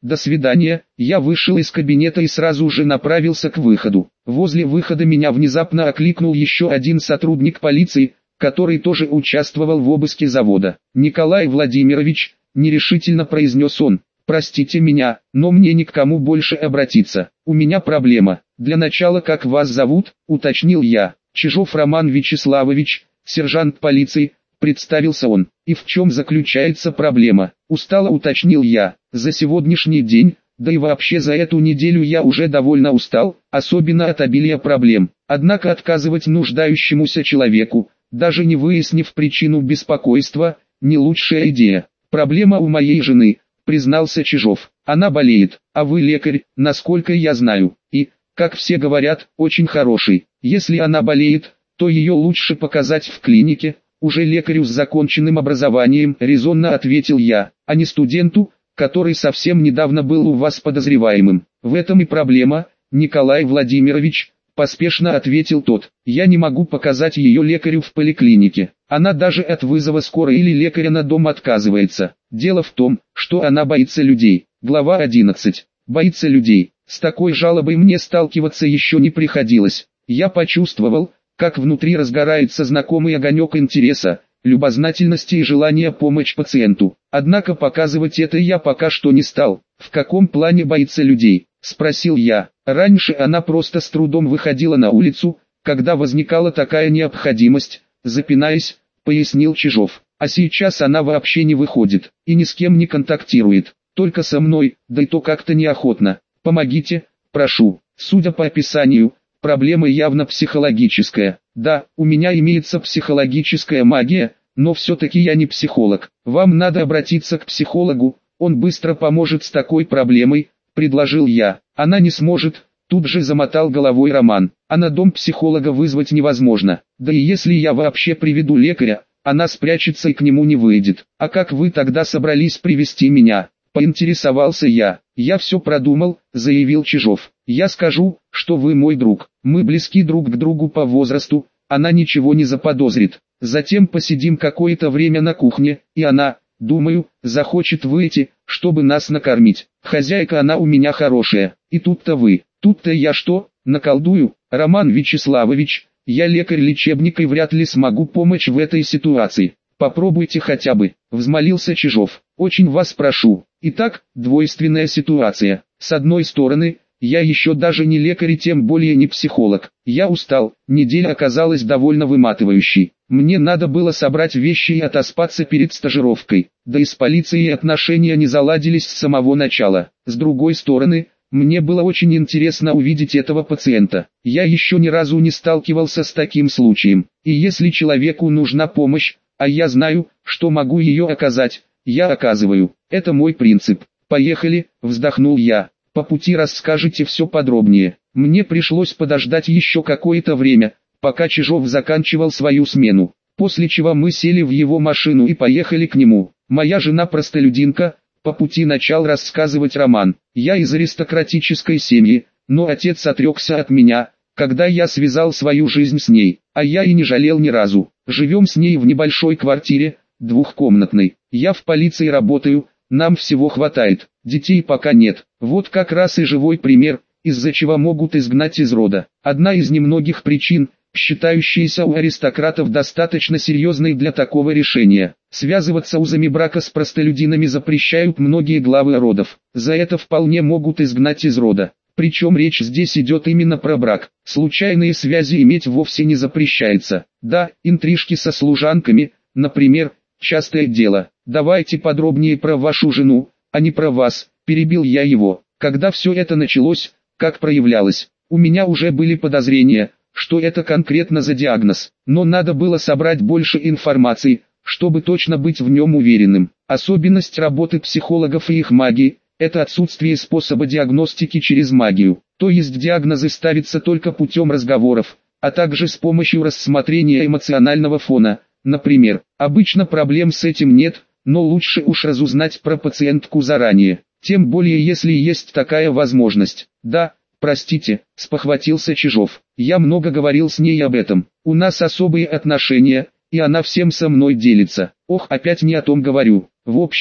До свидания. Я вышел из кабинета и сразу же направился к выходу. Возле выхода меня внезапно окликнул еще один сотрудник полиции, который тоже участвовал в обыске завода. «Николай Владимирович», — нерешительно произнес он, — «простите меня, но мне ни к кому больше обратиться. У меня проблема. Для начала, как вас зовут?» — уточнил я. «Чижов Роман Вячеславович, сержант полиции», — представился он. «И в чем заключается проблема?» — устало уточнил я. «За сегодняшний день, да и вообще за эту неделю я уже довольно устал, особенно от обилия проблем. Однако отказывать нуждающемуся человеку, даже не выяснив причину беспокойства, не лучшая идея. Проблема у моей жены», — признался Чижов. «Она болеет, а вы лекарь, насколько я знаю, и, как все говорят, очень хороший. Если она болеет, то ее лучше показать в клинике, уже лекарю с законченным образованием», — резонно ответил я, — «а не студенту, который совсем недавно был у вас подозреваемым. В этом и проблема, Николай Владимирович», — поспешно ответил тот. «Я не могу показать ее лекарю в поликлинике. Она даже от вызова скорой или лекаря на дом отказывается. Дело в том, что она боится людей». Глава 11. Боится людей. С такой жалобой мне сталкиваться еще не приходилось. Я почувствовал, как внутри разгорается знакомый огонек интереса, любознательности и желания помочь пациенту. Однако показывать это я пока что не стал. «В каком плане боится людей?» — спросил я. «Раньше она просто с трудом выходила на улицу, когда возникала такая необходимость», — запинаясь, пояснил Чижов. «А сейчас она вообще не выходит, и ни с кем не контактирует, только со мной, да и то как-то неохотно. Помогите, прошу». Судя по описанию, проблема явно психологическая. Да, у меня имеется психологическая магия, но все-таки я не психолог. Вам надо обратиться к психологу, он быстро поможет с такой проблемой, предложил я. Она не сможет, тут же замотал головой Роман. А на дом психолога вызвать невозможно. Да и если я вообще приведу лекаря, она спрячется и к нему не выйдет. А как вы тогда собрались привести меня? Поинтересовался я. «Я все продумал», — заявил Чижов. «Я скажу, что вы мой друг. Мы близки друг к другу по возрасту, она ничего не заподозрит. Затем посидим какое-то время на кухне, и она, думаю, захочет выйти, чтобы нас накормить. Хозяйка она у меня хорошая. И тут-то вы, тут-то я что, наколдую? Роман Вячеславович, я лекарь лечебника и вряд ли смогу помочь в этой ситуации. Попробуйте хотя бы», — взмолился Чижов. «Очень вас прошу». Итак, двойственная ситуация. С одной стороны, я еще даже не лекарь и тем более не психолог. Я устал, неделя оказалась довольно выматывающей. Мне надо было собрать вещи и отоспаться перед стажировкой. Да и с полицией отношения не заладились с самого начала. С другой стороны, мне было очень интересно увидеть этого пациента. Я еще ни разу не сталкивался с таким случаем. И если человеку нужна помощь, а я знаю, что могу ее оказать, я оказываю. Это мой принцип. «Поехали», — вздохнул я. «По пути расскажете все подробнее». Мне пришлось подождать еще какое-то время, пока Чижов заканчивал свою смену. После чего мы сели в его машину и поехали к нему. Моя жена простолюдинка, по пути начал рассказывать Роман. Я из аристократической семьи, но отец отрекся от меня, когда я связал свою жизнь с ней, а я и не жалел ни разу. Живем с ней в небольшой квартире, двухкомнатной. Я в полиции работаю, нам всего хватает, детей пока нет. Вот как раз и живой пример, из-за чего могут изгнать из рода. Одна из немногих причин, считающаяся у аристократов достаточно серьезной для такого решения. Связываться узами брака с простолюдинами запрещают многие главы родов. За это вполне могут изгнать из рода. Причем речь здесь идет именно про брак. Случайные связи иметь вовсе не запрещается. Да, интрижки со служанками, например, частое дело. «Давайте подробнее про вашу жену, а не про вас», — перебил я его. Когда все это началось, как проявлялось, у меня уже были подозрения, что это конкретно за диагноз, но надо было собрать больше информации, чтобы точно быть в нем уверенным. Особенность работы психологов и их магии – это отсутствие способа диагностики через магию, то есть диагнозы ставятся только путем разговоров, а также с помощью рассмотрения эмоционального фона. Например, обычно проблем с этим нет, но лучше уж разузнать про пациентку заранее, тем более если есть такая возможность. «Да, простите», — спохватился Чижов, — «я много говорил с ней об этом, у нас особые отношения, и она всем со мной делится». «Ох, опять не о том говорю. В общем,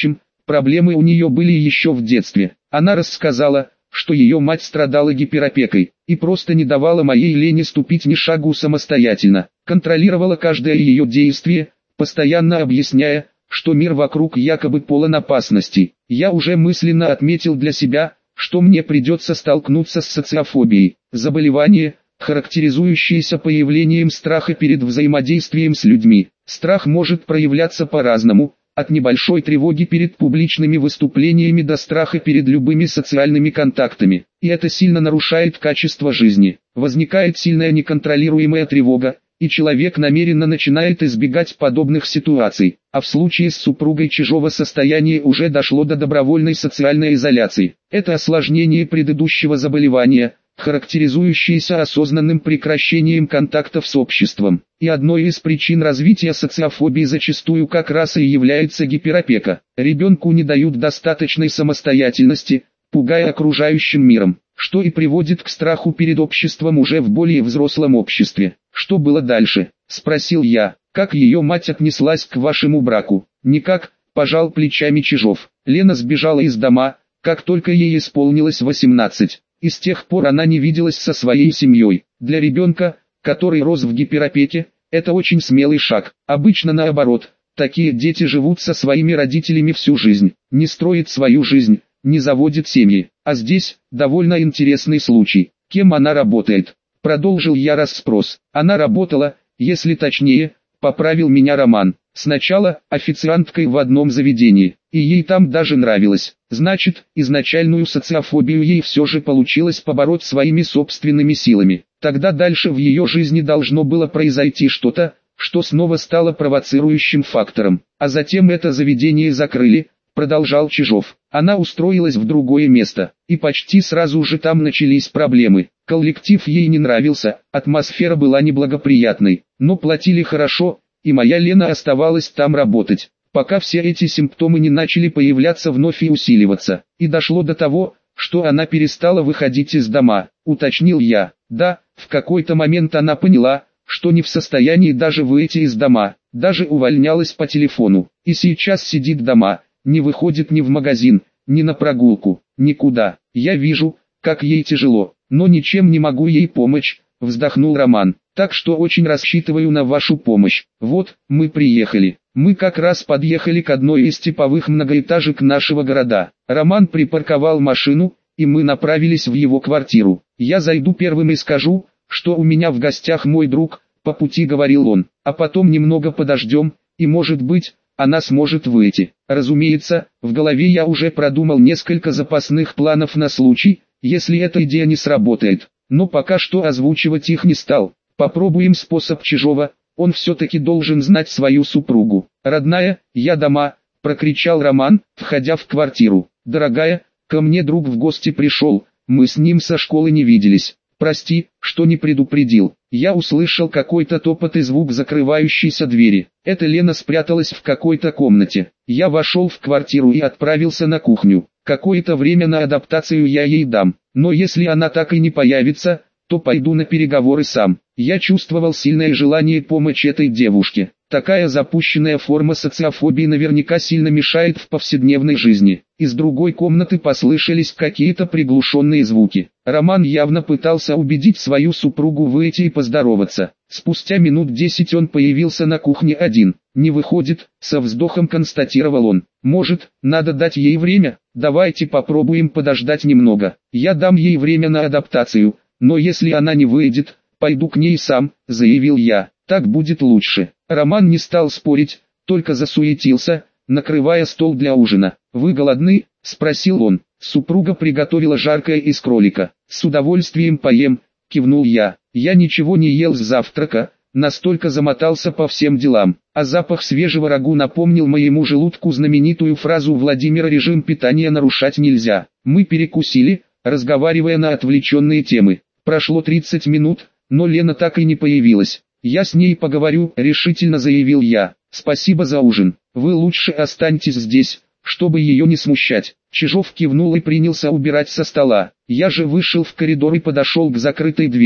Проблемы у нее были еще в детстве. Она рассказала, что ее мать страдала гиперопекой, и просто не давала моей Лене ступить ни шагу самостоятельно, контролировала каждое ее действие, постоянно объясняя, что мир вокруг якобы полон опасностей. Я уже мысленно отметил для себя, что мне придется столкнуться с социофобией, заболевание, характеризующееся появлением страха перед взаимодействием с людьми. Страх может проявляться по-разному, от небольшой тревоги перед публичными выступлениями до страха перед любыми социальными контактами. И это сильно нарушает качество жизни. Возникает сильная неконтролируемая тревога, и человек намеренно начинает избегать подобных ситуаций. А в случае с супругой Чижова состояние уже дошло до добровольной социальной изоляции. Это осложнение предыдущего заболевания, характеризующееся осознанным прекращением контактов с обществом. И одной из причин развития социофобии зачастую как раз и является гиперопека. Ребенку не дают достаточной самостоятельности, пугая окружающим миром, что и приводит к страху перед обществом уже в более взрослом обществе. «Что было дальше?» – спросил я. «Как ее мать отнеслась к вашему браку?» «Никак», – пожал плечами Чижов. Лена сбежала из дома, как только ей исполнилось 18. И с тех пор она не виделась со своей семьей. Для ребенка, который рос в гиперопеке, это очень смелый шаг. Обычно наоборот, такие дети живут со своими родителями всю жизнь, не строят свою жизнь, не заводят семьи. А здесь, довольно интересный случай. Кем она работает? Продолжил я расспрос. Она работала, если точнее, поправил меня Роман. Сначала официанткой в одном заведении, и ей там даже нравилось. Значит, изначальную социофобию ей все же получилось побороть своими собственными силами. Тогда дальше в ее жизни должно было произойти что-то, что снова стало провоцирующим фактором. А затем это заведение закрыли, продолжал Чижов. Она устроилась в другое место, и почти сразу же там начались проблемы. Коллектив ей не нравился, атмосфера была неблагоприятной, но платили хорошо, и моя Лена оставалась там работать, пока все эти симптомы не начали появляться вновь и усиливаться. И дошло до того, что она перестала выходить из дома, уточнил я. Да, в какой-то момент она поняла, что не в состоянии даже выйти из дома, даже увольнялась по телефону, и сейчас сидит дома, не выходит ни в магазин, ни на прогулку, никуда. Я вижу, как ей тяжело, но ничем не могу ей помочь, вздохнул Роман. Так что очень рассчитываю на вашу помощь. Вот, мы приехали. Мы как раз подъехали к одной из типовых многоэтажек нашего города. Роман припарковал машину, и мы направились в его квартиру. Я зайду первым и скажу, что у меня в гостях мой друг, по пути говорил он. А потом немного подождем, и может быть, она сможет выйти. Разумеется, в голове я уже продумал несколько запасных планов на случай, если эта идея не сработает. Но пока что озвучивать их не стал. Попробуем способ Чижова, он все-таки должен знать свою супругу. «Родная, я дома», – прокричал Роман, входя в квартиру. «Дорогая, ко мне друг в гости пришел, мы с ним со школы не виделись. Прости, что не предупредил». Я услышал какой-то топот и звук закрывающейся двери. Это Лена спряталась в какой-то комнате. Я вошел в квартиру и отправился на кухню. Какое-то время на адаптацию я ей дам, но если она так и не появится, то пойду на переговоры сам. Я чувствовал сильное желание помочь этой девушке. Такая запущенная форма социофобии наверняка сильно мешает в повседневной жизни. Из другой комнаты послышались какие-то приглушенные звуки. Роман явно пытался убедить свою супругу выйти и поздороваться. Спустя минут 10 он появился на кухне один. «Не выходит», — со вздохом констатировал он. «Может, надо дать ей время? Давайте попробуем подождать немного. Я дам ей время на адаптацию, но если она не выйдет, пойду к ней сам», — заявил я. «Так будет лучше». Роман не стал спорить, только засуетился, накрывая стол для ужина. «Вы голодны?» – спросил он. Супруга приготовила жаркое из кролика. «С удовольствием поем», – кивнул я. Я ничего не ел с завтрака, настолько замотался по всем делам. А запах свежего рагу напомнил моему желудку знаменитую фразу Владимира: «Режим питания нарушать нельзя». Мы перекусили, разговаривая на отвлеченные темы. Прошло 30 минут, но Лена так и не появилась. «Я с ней поговорю», — решительно заявил я. «Спасибо за ужин. Вы лучше останьтесь здесь, чтобы ее не смущать». Чижов кивнул и принялся убирать со стола. Я же вышел в коридор и подошел к закрытой двери,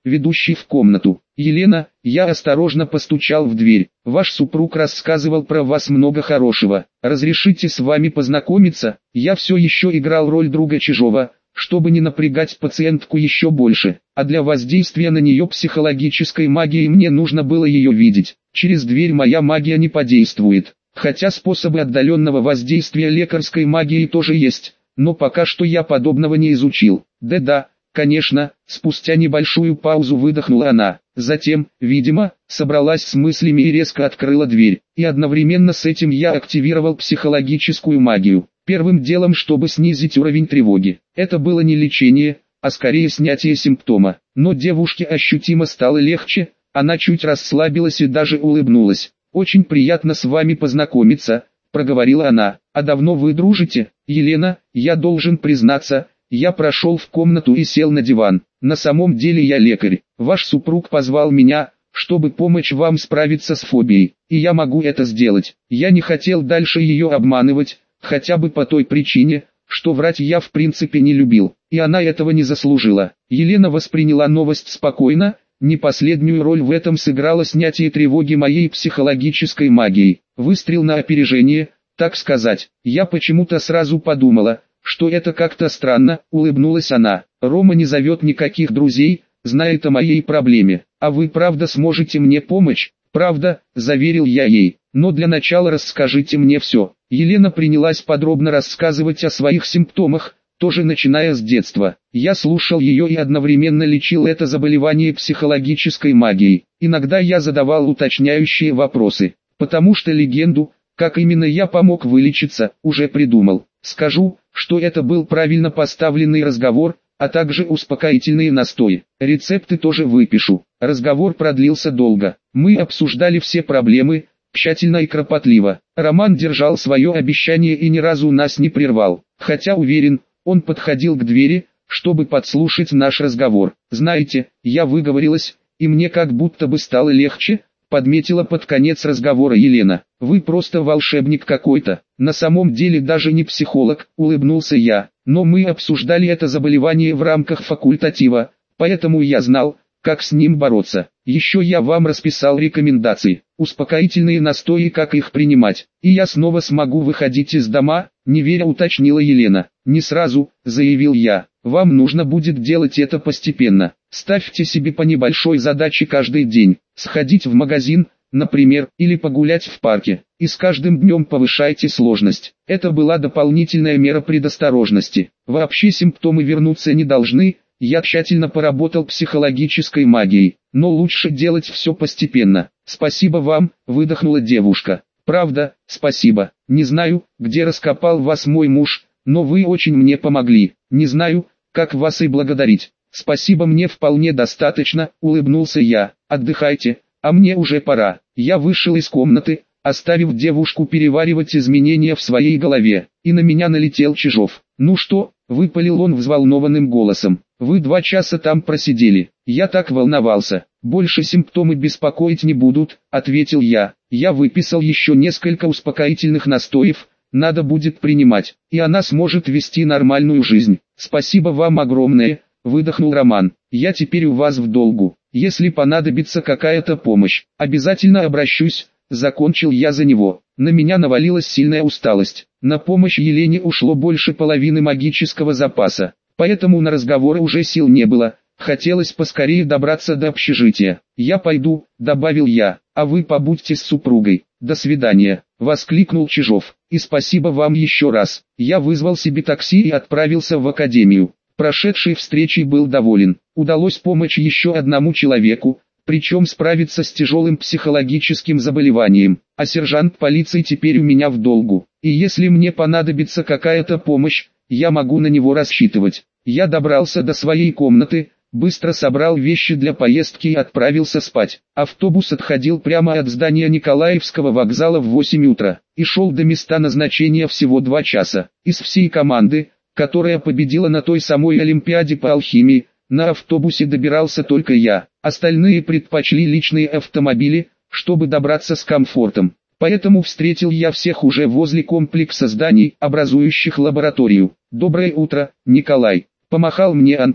ведущий в комнату. «Елена», я осторожно постучал в дверь. «Ваш супруг рассказывал про вас много хорошего. Разрешите с вами познакомиться?» Я все еще играл роль друга Чижова, чтобы не напрягать пациентку еще больше, а для воздействия на нее психологической магией мне нужно было ее видеть. Через дверь моя магия не подействует, хотя способы отдаленного воздействия лекарской магии тоже есть, но пока что я подобного не изучил. Да, конечно, спустя небольшую паузу выдохнула она, затем, видимо, собралась с мыслями и резко открыла дверь, и одновременно с этим я активировал психологическую магию. Первым делом, чтобы снизить уровень тревоги. Это было не лечение, а скорее снятие симптома. Но девушке ощутимо стало легче, она чуть расслабилась и даже улыбнулась. «Очень приятно с вами познакомиться», — проговорила она. «А давно вы дружите, Елена?» Я должен признаться, я прошел в комнату и сел на диван. «На самом деле я лекарь. Ваш супруг позвал меня, чтобы помочь вам справиться с фобией, и я могу это сделать. Я не хотел дальше ее обманывать, хотя бы по той причине, что врать я в принципе не любил, и она этого не заслужила». Елена восприняла новость спокойно, не последнюю роль в этом сыграло снятие тревоги моей психологической магией. Выстрел на опережение, так сказать. Я почему-то сразу подумала, что это как-то странно, улыбнулась она. «Рома не зовет никаких друзей, знает о моей проблеме. А вы правда сможете мне помочь?» «Правда», — заверил я ей, — «но для начала расскажите мне все». Елена принялась подробно рассказывать о своих симптомах, тоже начиная с детства. Я слушал ее и одновременно лечил это заболевание психологической магией. Иногда я задавал уточняющие вопросы, потому что легенду, как именно я помог вылечиться, уже придумал. Скажу, что это был правильно поставленный разговор, а также успокоительные настои. Рецепты тоже выпишу. Разговор продлился долго. Мы обсуждали все проблемы, тщательно и кропотливо. Роман держал свое обещание и ни разу нас не прервал. Хотя уверен, он подходил к двери, чтобы подслушать наш разговор. «Знаете, я выговорилась, и мне как будто бы стало легче», подметила под конец разговора Елена. «Вы просто волшебник какой-то. На самом деле даже не психолог», улыбнулся я. «Но мы обсуждали это заболевание в рамках факультатива, поэтому я знал, как с ним бороться. Еще я вам расписал рекомендации, успокоительные настои, как их принимать. И я снова смогу выходить из дома», не веря уточнила Елена. «Не сразу», заявил я. «Вам нужно будет делать это постепенно. Ставьте себе по небольшой задаче каждый день. Сходить в магазин, например, или погулять в парке. И с каждым днем повышайте сложность». Это была дополнительная мера предосторожности. Вообще симптомы вернуться не должны. Я тщательно поработал психологической магией, но лучше делать все постепенно. «Спасибо вам», выдохнула девушка. «Правда, спасибо. Не знаю, где раскопал вас мой муж, но вы очень мне помогли. Не знаю, как вас и благодарить». «Спасибо, мне вполне достаточно», улыбнулся я. «Отдыхайте, а мне уже пора». Я вышел из комнаты, оставив девушку переваривать изменения в своей голове, и на меня налетел Чижов. «Ну что?» — выпалил он взволнованным голосом. «Вы 2 часа там просидели. Я так волновался. Больше симптомы беспокоить не будут», — ответил я. «Я выписал еще несколько успокоительных настоев, надо будет принимать, и она сможет вести нормальную жизнь». «Спасибо вам огромное», — выдохнул Роман. «Я теперь у вас в долгу. Если понадобится какая-то помощь, обязательно обращусь», — закончил я за него. На меня навалилась сильная усталость. На помощь Елене ушло больше половины магического запаса, поэтому на разговоры уже сил не было. Хотелось поскорее добраться до общежития. «Я пойду», — добавил я, — «а вы побудьте с супругой». «До свидания», — воскликнул Чижов. «И спасибо вам еще раз». Я вызвал себе такси и отправился в академию. Прошедшей встречей был доволен. Удалось помочь еще одному человеку, причем справиться с тяжелым психологическим заболеванием. А сержант полиции теперь у меня в долгу. И если мне понадобится какая-то помощь, я могу на него рассчитывать. Я добрался до своей комнаты, быстро собрал вещи для поездки и отправился спать. Автобус отходил прямо от здания Николаевского вокзала в 8 утра и шел до места назначения всего 2 часа. Из всей команды, которая победила на той самой Олимпиаде по алхимии, на автобусе добирался только я. Остальные предпочли личные автомобили, чтобы добраться с комфортом. Поэтому встретил я всех уже возле комплекса зданий, образующих лабораторию. «Доброе утро, Николай», — помахал мне Антон.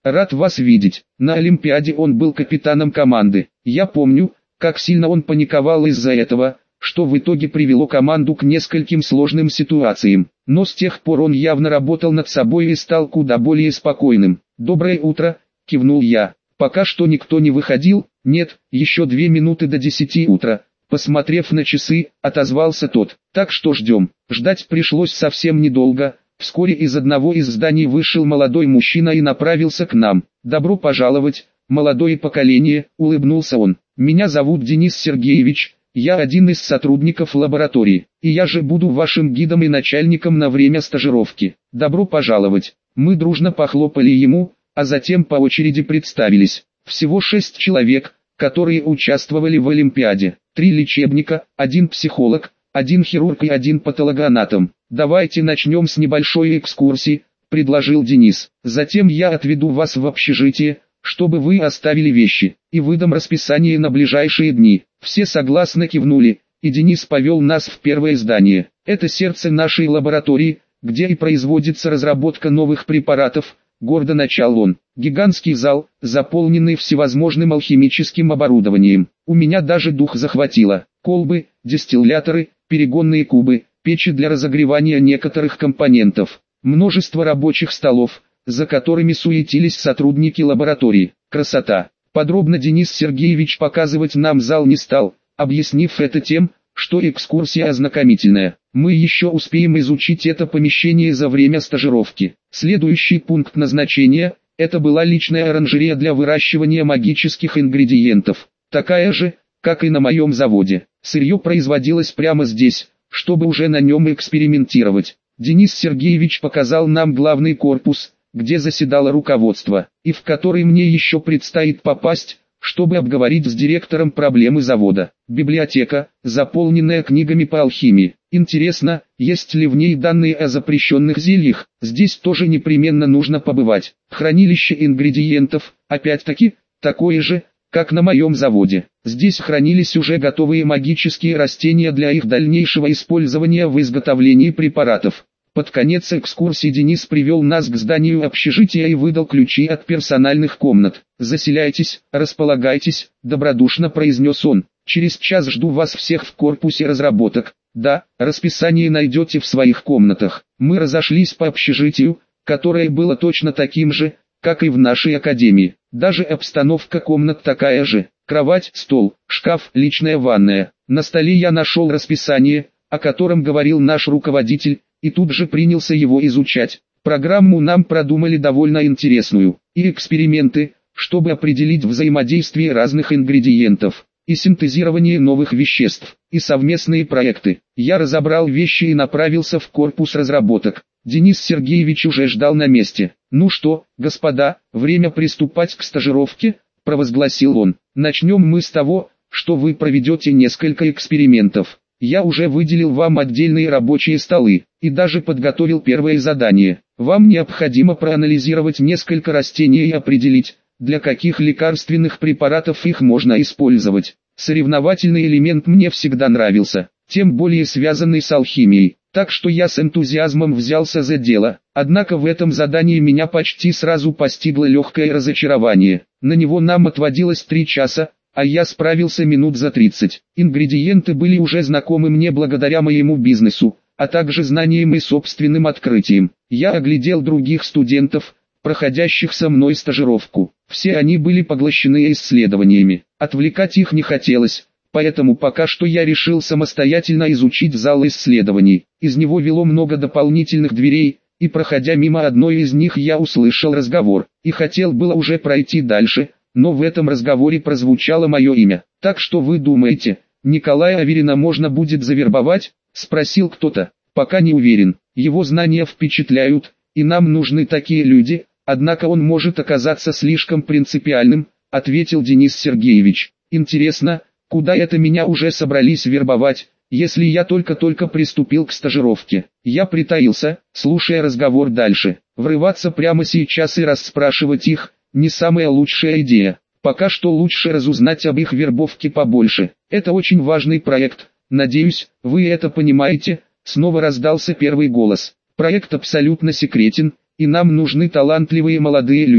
Рад вас видеть. На Олимпиаде он был капитаном команды. Я помню, как сильно он паниковал из-за этого, что в итоге привело команду к нескольким сложным ситуациям. Но с тех пор он явно работал над собой и стал куда более спокойным. «Доброе утро», — кивнул я. «Пока что никто не выходил?» «Нет, еще 2 минуты до 10 утра». Посмотрев на часы, отозвался тот. «Так что ждем». Ждать пришлось совсем недолго. Вскоре из одного из зданий вышел молодой мужчина и направился к нам. «Добро пожаловать, молодое поколение», — улыбнулся он. «Меня зовут Денис Сергеевич, я один из сотрудников лаборатории, и я же буду вашим гидом и начальником на время стажировки. Добро пожаловать». Мы дружно похлопали ему, а затем по очереди представились. Всего 6 человек, которые участвовали в Олимпиаде. 3 лечебника, 1 психолог, 1 хирург и 1 патологоанатом. «Давайте начнем с небольшой экскурсии», — предложил Денис. «Затем я отведу вас в общежитие, чтобы вы оставили вещи, и выдам расписание на ближайшие дни». Все согласно кивнули, и Денис повел нас в первое здание. «Это сердце нашей лаборатории, где и производится разработка новых препаратов», — гордо начал он. «Гигантский зал, заполненный всевозможным алхимическим оборудованием. У меня даже дух захватило. Колбы, дистилляторы, перегонные кубы, печи для разогревания некоторых компонентов. Множество рабочих столов, за которыми суетились сотрудники лаборатории. Красота». Подробно Денис Сергеевич показывать нам зал не стал, объяснив это тем, что экскурсия ознакомительная. Мы еще успеем изучить это помещение за время стажировки. Следующий пункт назначения – это была личная оранжерея для выращивания магических ингредиентов. Такая же, как и на моем заводе. Сырье производилось прямо здесь, чтобы уже на нем экспериментировать. Денис Сергеевич показал нам главный корпус, где заседало руководство, и в который мне еще предстоит попасть, чтобы обговорить с директором проблемы завода. Библиотека, заполненная книгами по алхимии. Интересно, есть ли в ней данные о запрещенных зельях? Здесь тоже непременно нужно побывать. Хранилище ингредиентов, опять-таки, такое же, как на моем заводе. Здесь хранились уже готовые магические растения для их дальнейшего использования в изготовлении препаратов. Под конец экскурсии Денис привел нас к зданию общежития и выдал ключи от персональных комнат. «Заселяйтесь, располагайтесь», — добродушно произнес он. «Через час жду вас всех в корпусе разработок. Да, расписание найдете в своих комнатах». Мы разошлись по общежитию, которое было точно таким же, как и в нашей академии. Даже обстановка комнат такая же. Кровать, стол, шкаф, личная ванная. На столе я нашел расписание, о котором говорил наш руководитель, и тут же принялся его изучать. Программу нам продумали довольно интересную, и эксперименты, чтобы определить взаимодействие разных ингредиентов, и синтезирование новых веществ, и совместные проекты. Я разобрал вещи и направился в корпус разработок. Денис Сергеевич уже ждал на месте. «Ну что, господа, время приступать к стажировке», — провозгласил он. «Начнем мы с того, что вы проведете несколько экспериментов. Я уже выделил вам отдельные рабочие столы, и даже подготовил первое задание. Вам необходимо проанализировать несколько растений и определить, для каких лекарственных препаратов их можно использовать. Соревновательный элемент мне всегда нравился, тем более связанный с алхимией, так что я с энтузиазмом взялся за дело. Однако в этом задании меня почти сразу постигло легкое разочарование. На него нам отводилось 3 часа, а я справился минут за 30. Ингредиенты были уже знакомы мне благодаря моему бизнесу, а также знаниям и собственным открытиям. Я оглядел других студентов, проходящих со мной стажировку. Все они были поглощены исследованиями. Отвлекать их не хотелось, поэтому пока что я решил самостоятельно изучить зал исследований. Из него вело много дополнительных дверей, и проходя мимо одной из них я услышал разговор, и хотел было уже пройти дальше, но в этом разговоре прозвучало мое имя. «Так что вы думаете, Николая Аверина можно будет завербовать?» — спросил кто-то. «Пока не уверен, его знания впечатляют, и нам нужны такие люди, однако он может оказаться слишком принципиальным», — ответил Денис Сергеевич. «Интересно, куда это меня уже собрались вербовать, если я только-только приступил к стажировке?» Я притаился, слушая разговор дальше. Врываться прямо сейчас и расспрашивать их — не самая лучшая идея. Пока что лучше разузнать об их вербовке побольше. Это очень важный проект, надеюсь, вы это понимаете. Снова раздался первый голос. Проект абсолютно секретен, и нам нужны талантливые молодые люди.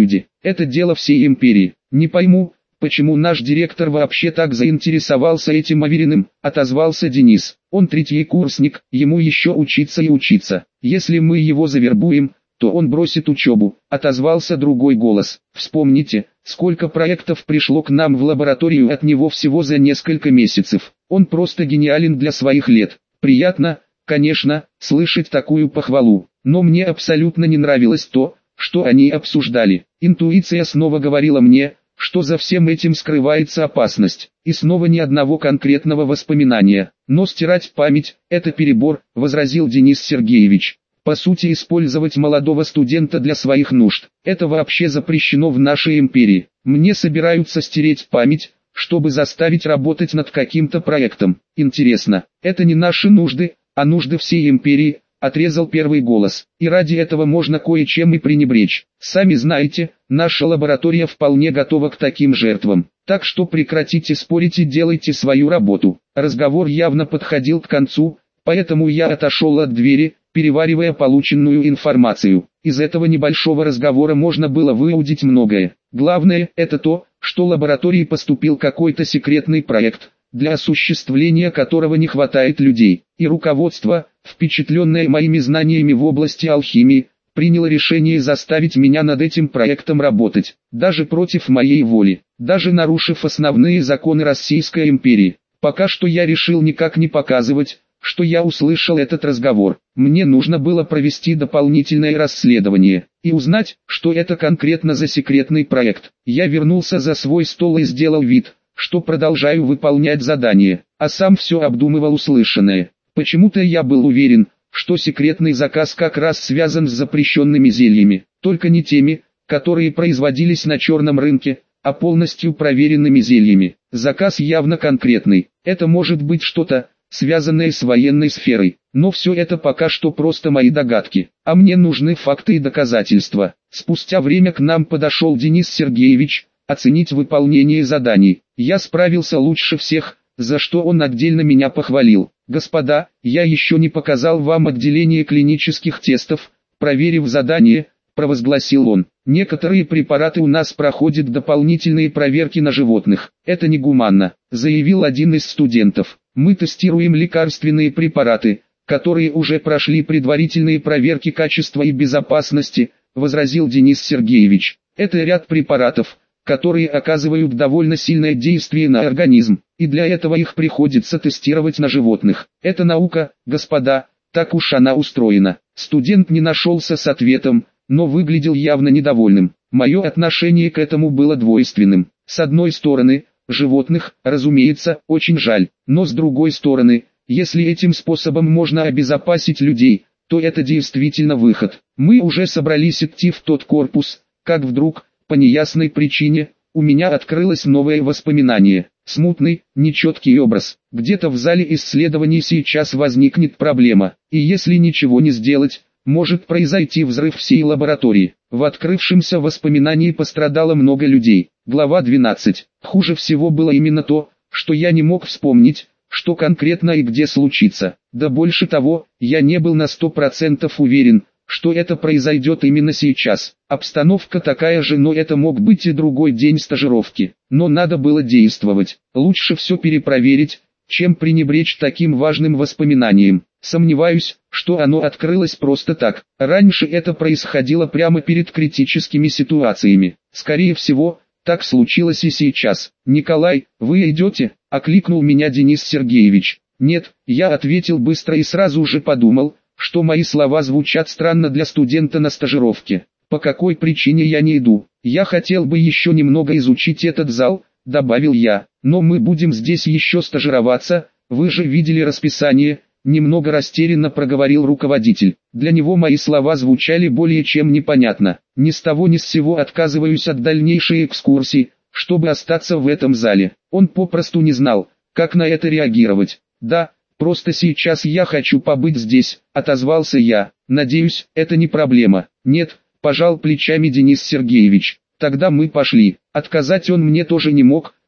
Это дело всей империи. Не пойму, почему наш директор вообще так заинтересовался этим Авериным, отозвался Денис. Он третий курсник, ему еще учиться и учиться. Если мы его завербуем, то он бросит учебу, отозвался другой голос. Вспомните, сколько проектов пришло к нам в лабораторию от него всего за несколько месяцев. Он просто гениален для своих лет. Приятно, конечно, слышать такую похвалу, но мне абсолютно не нравилось то, что они обсуждали. Интуиция снова говорила мне, что за всем этим скрывается опасность, и снова ни одного конкретного воспоминания. Но стирать память – это перебор, возразил Денис Сергеевич. По сути, использовать молодого студента для своих нужд – это вообще запрещено в нашей империи. Мне собираются стереть память, чтобы заставить работать над каким-то проектом. Интересно, это не наши нужды, а нужды всей империи, отрезал первый голос. И ради этого можно кое-чем и пренебречь. Сами знаете, наша лаборатория вполне готова к таким жертвам. Так что прекратите спорить и делайте свою работу. Разговор явно подходил к концу, поэтому я отошел от двери, переваривая полученную информацию. Из этого небольшого разговора можно было выудить многое. Главное, это то, что в лаборатории поступил какой-то секретный проект, для осуществления которого не хватает людей. И руководство, впечатленное моими знаниями в области алхимии, приняло решение заставить меня над этим проектом работать, даже против моей воли, даже нарушив основные законы Российской империи. Пока что я решил никак не показывать, что я услышал этот разговор. Мне нужно было провести дополнительное расследование и узнать, что это конкретно за секретный проект. Я вернулся за свой стол и сделал вид, что продолжаю выполнять задание, а сам все обдумывал услышанное. Почему-то я был уверен, что секретный заказ как раз связан с запрещенными зельями, только не теми, которые производились на черном рынке, а полностью проверенными зельями. Заказ явно конкретный. Это может быть что-то, связанное с военной сферой, но все это пока что просто мои догадки, а мне нужны факты и доказательства. Спустя время к нам подошел Денис Сергеевич, оценить выполнение заданий. Я справился лучше всех, за что он отдельно меня похвалил. Господа, я еще не показал вам отделение клинических тестов, проверив задание, провозгласил он. Некоторые препараты у нас проходят дополнительные проверки на животных. Это негуманно, заявил один из студентов. Мы тестируем лекарственные препараты, которые уже прошли предварительные проверки качества и безопасности, возразил Денис Сергеевич. Это ряд препаратов, которые оказывают довольно сильное действие на организм, и для этого их приходится тестировать на животных. Это наука, господа, так уж она устроена. Студент не нашелся с ответом, но выглядел явно недовольным. Мое отношение к этому было двойственным. С одной стороны, животных, разумеется, очень жаль, но с другой стороны, если этим способом можно обезопасить людей, то это действительно выход. Мы уже собрались идти в тот корпус, как вдруг, по неясной причине, у меня открылось новое воспоминание. Смутный, нечеткий образ. Где-то в зале исследований сейчас возникнет проблема, и если ничего не сделать, может произойти взрыв всей лаборатории. В открывшемся воспоминании пострадало много людей. Глава 12. Хуже всего было именно то, что я не мог вспомнить, что конкретно и где случится. Да больше того, я не был на 100% уверен, что это произойдет именно сейчас. Обстановка такая же, но это мог быть и другой день стажировки. Но надо было действовать. Лучше все перепроверить, чем пренебречь таким важным воспоминанием. Сомневаюсь, что оно открылось просто так. Раньше это происходило прямо перед критическими ситуациями. Скорее всего, так случилось и сейчас. «Николай, вы идете?» – окликнул меня Денис Сергеевич. «Нет», – я ответил быстро и сразу же подумал, что мои слова звучат странно для студента на стажировке. По какой причине я не иду? Я хотел бы еще немного изучить этот зал, добавил я. Но мы будем здесь еще стажироваться, вы же видели расписание, немного растерянно проговорил руководитель. Для него мои слова звучали более чем непонятно. Ни с того ни с сего отказываюсь от дальнейшей экскурсии, чтобы остаться в этом зале. Он попросту не знал, как на это реагировать. Да, просто сейчас я хочу побыть здесь, отозвался я. Надеюсь, это не проблема. Нет, пожал плечами Денис Сергеевич. Тогда мы пошли. Отказать он мне тоже не мог,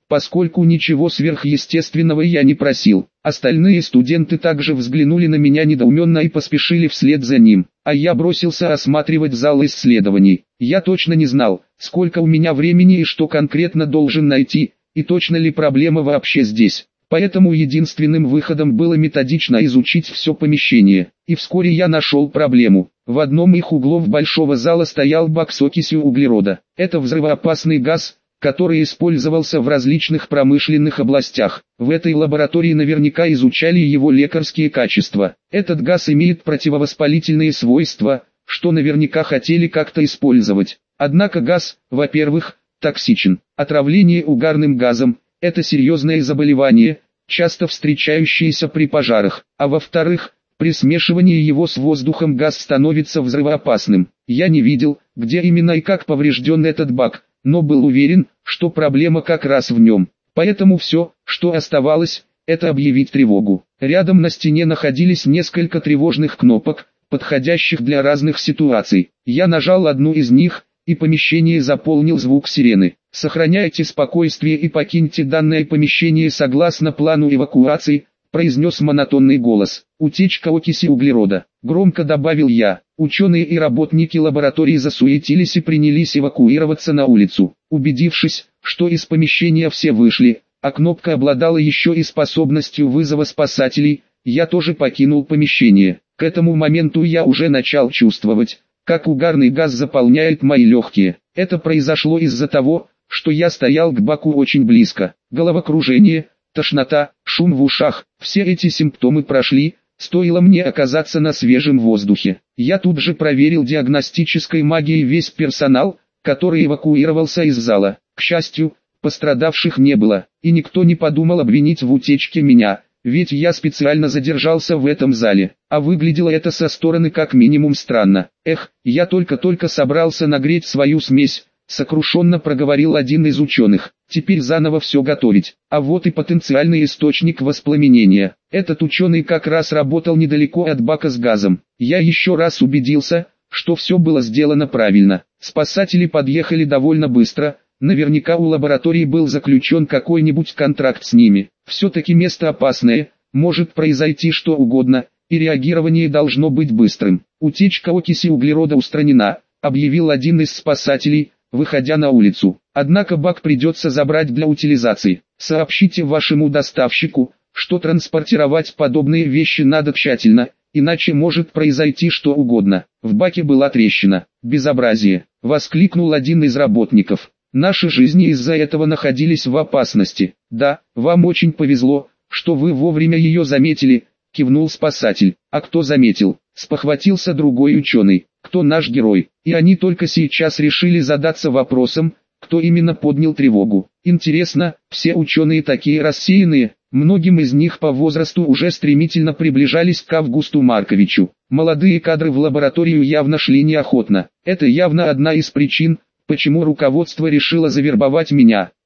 поскольку ничего сверхъестественного я не просил. Остальные студенты также взглянули на меня недоуменно и поспешили вслед за ним, а я бросился осматривать зал исследований. Я точно не знал, сколько у меня времени и что конкретно должен найти, и точно ли проблема вообще здесь. Поэтому единственным выходом было методично изучить все помещение, и вскоре я нашел проблему. В одном из углов большого зала стоял бак с окисью углерода. Это взрывоопасный газ, который использовался в различных промышленных областях. В этой лаборатории наверняка изучали его лекарские качества. Этот газ имеет противовоспалительные свойства, что наверняка хотели как-то использовать. Однако газ, во-первых, токсичен. Отравление угарным газом – это серьезное заболевание, часто встречающееся при пожарах. А во-вторых, при смешивании его с воздухом газ становится взрывоопасным. Я не видел, где именно и как поврежден этот бак, но был уверен, что проблема как раз в нем. Поэтому все, что оставалось, это объявить тревогу. Рядом на стене находились несколько тревожных кнопок, подходящих для разных ситуаций. Я нажал одну из них, и помещение заполнил звук сирены. «Сохраняйте спокойствие и покиньте данное помещение согласно плану эвакуации», произнес монотонный голос. «Утечка окиси углерода», громко добавил я. Ученые и работники лаборатории засуетились и принялись эвакуироваться на улицу. Убедившись, что из помещения все вышли, а кнопка обладала еще и способностью вызова спасателей, я тоже покинул помещение. К этому моменту я уже начал чувствовать, как угарный газ заполняет мои легкие. Это произошло из-за того, что я стоял к баку очень близко. Головокружение, тошнота, шум в ушах, все эти симптомы прошли, стоило мне оказаться на свежем воздухе. Я тут же проверил диагностической магией весь персонал, который эвакуировался из зала. К счастью, пострадавших не было, и никто не подумал обвинить в утечке меня, ведь я специально задержался в этом зале, а выглядело это со стороны как минимум странно. Эх, я только-только собрался нагреть свою смесь, сокрушенно проговорил один из ученых. Теперь заново все готовить. А вот и потенциальный источник воспламенения. Этот ученый как раз работал недалеко от бака с газом. Я еще раз убедился, что все было сделано правильно. Спасатели подъехали довольно быстро. Наверняка у лаборатории был заключен какой-нибудь контракт с ними. Все-таки место опасное, может произойти что угодно, и реагирование должно быть быстрым. Утечка окиси углерода устранена, объявил один из спасателей, выходя на улицу. Однако бак придется забрать для утилизации. Сообщите вашему доставщику, что транспортировать подобные вещи надо тщательно, иначе может произойти что угодно. В баке была трещина. «Безобразие!» — воскликнул один из работников. «Наши жизни из-за этого находились в опасности». «Да, вам очень повезло, что вы вовремя ее заметили», — кивнул спасатель. «А кто заметил?» — спохватился другой ученый. «Кто наш герой?» И они только сейчас решили задаться вопросом, кто именно поднял тревогу. Интересно, все ученые такие рассеянные, многим из них по возрасту уже стремительно приближались к Августу Марковичу. Молодые кадры в лабораторию явно шли неохотно. Это явно одна из причин, почему руководство решило завербовать меня.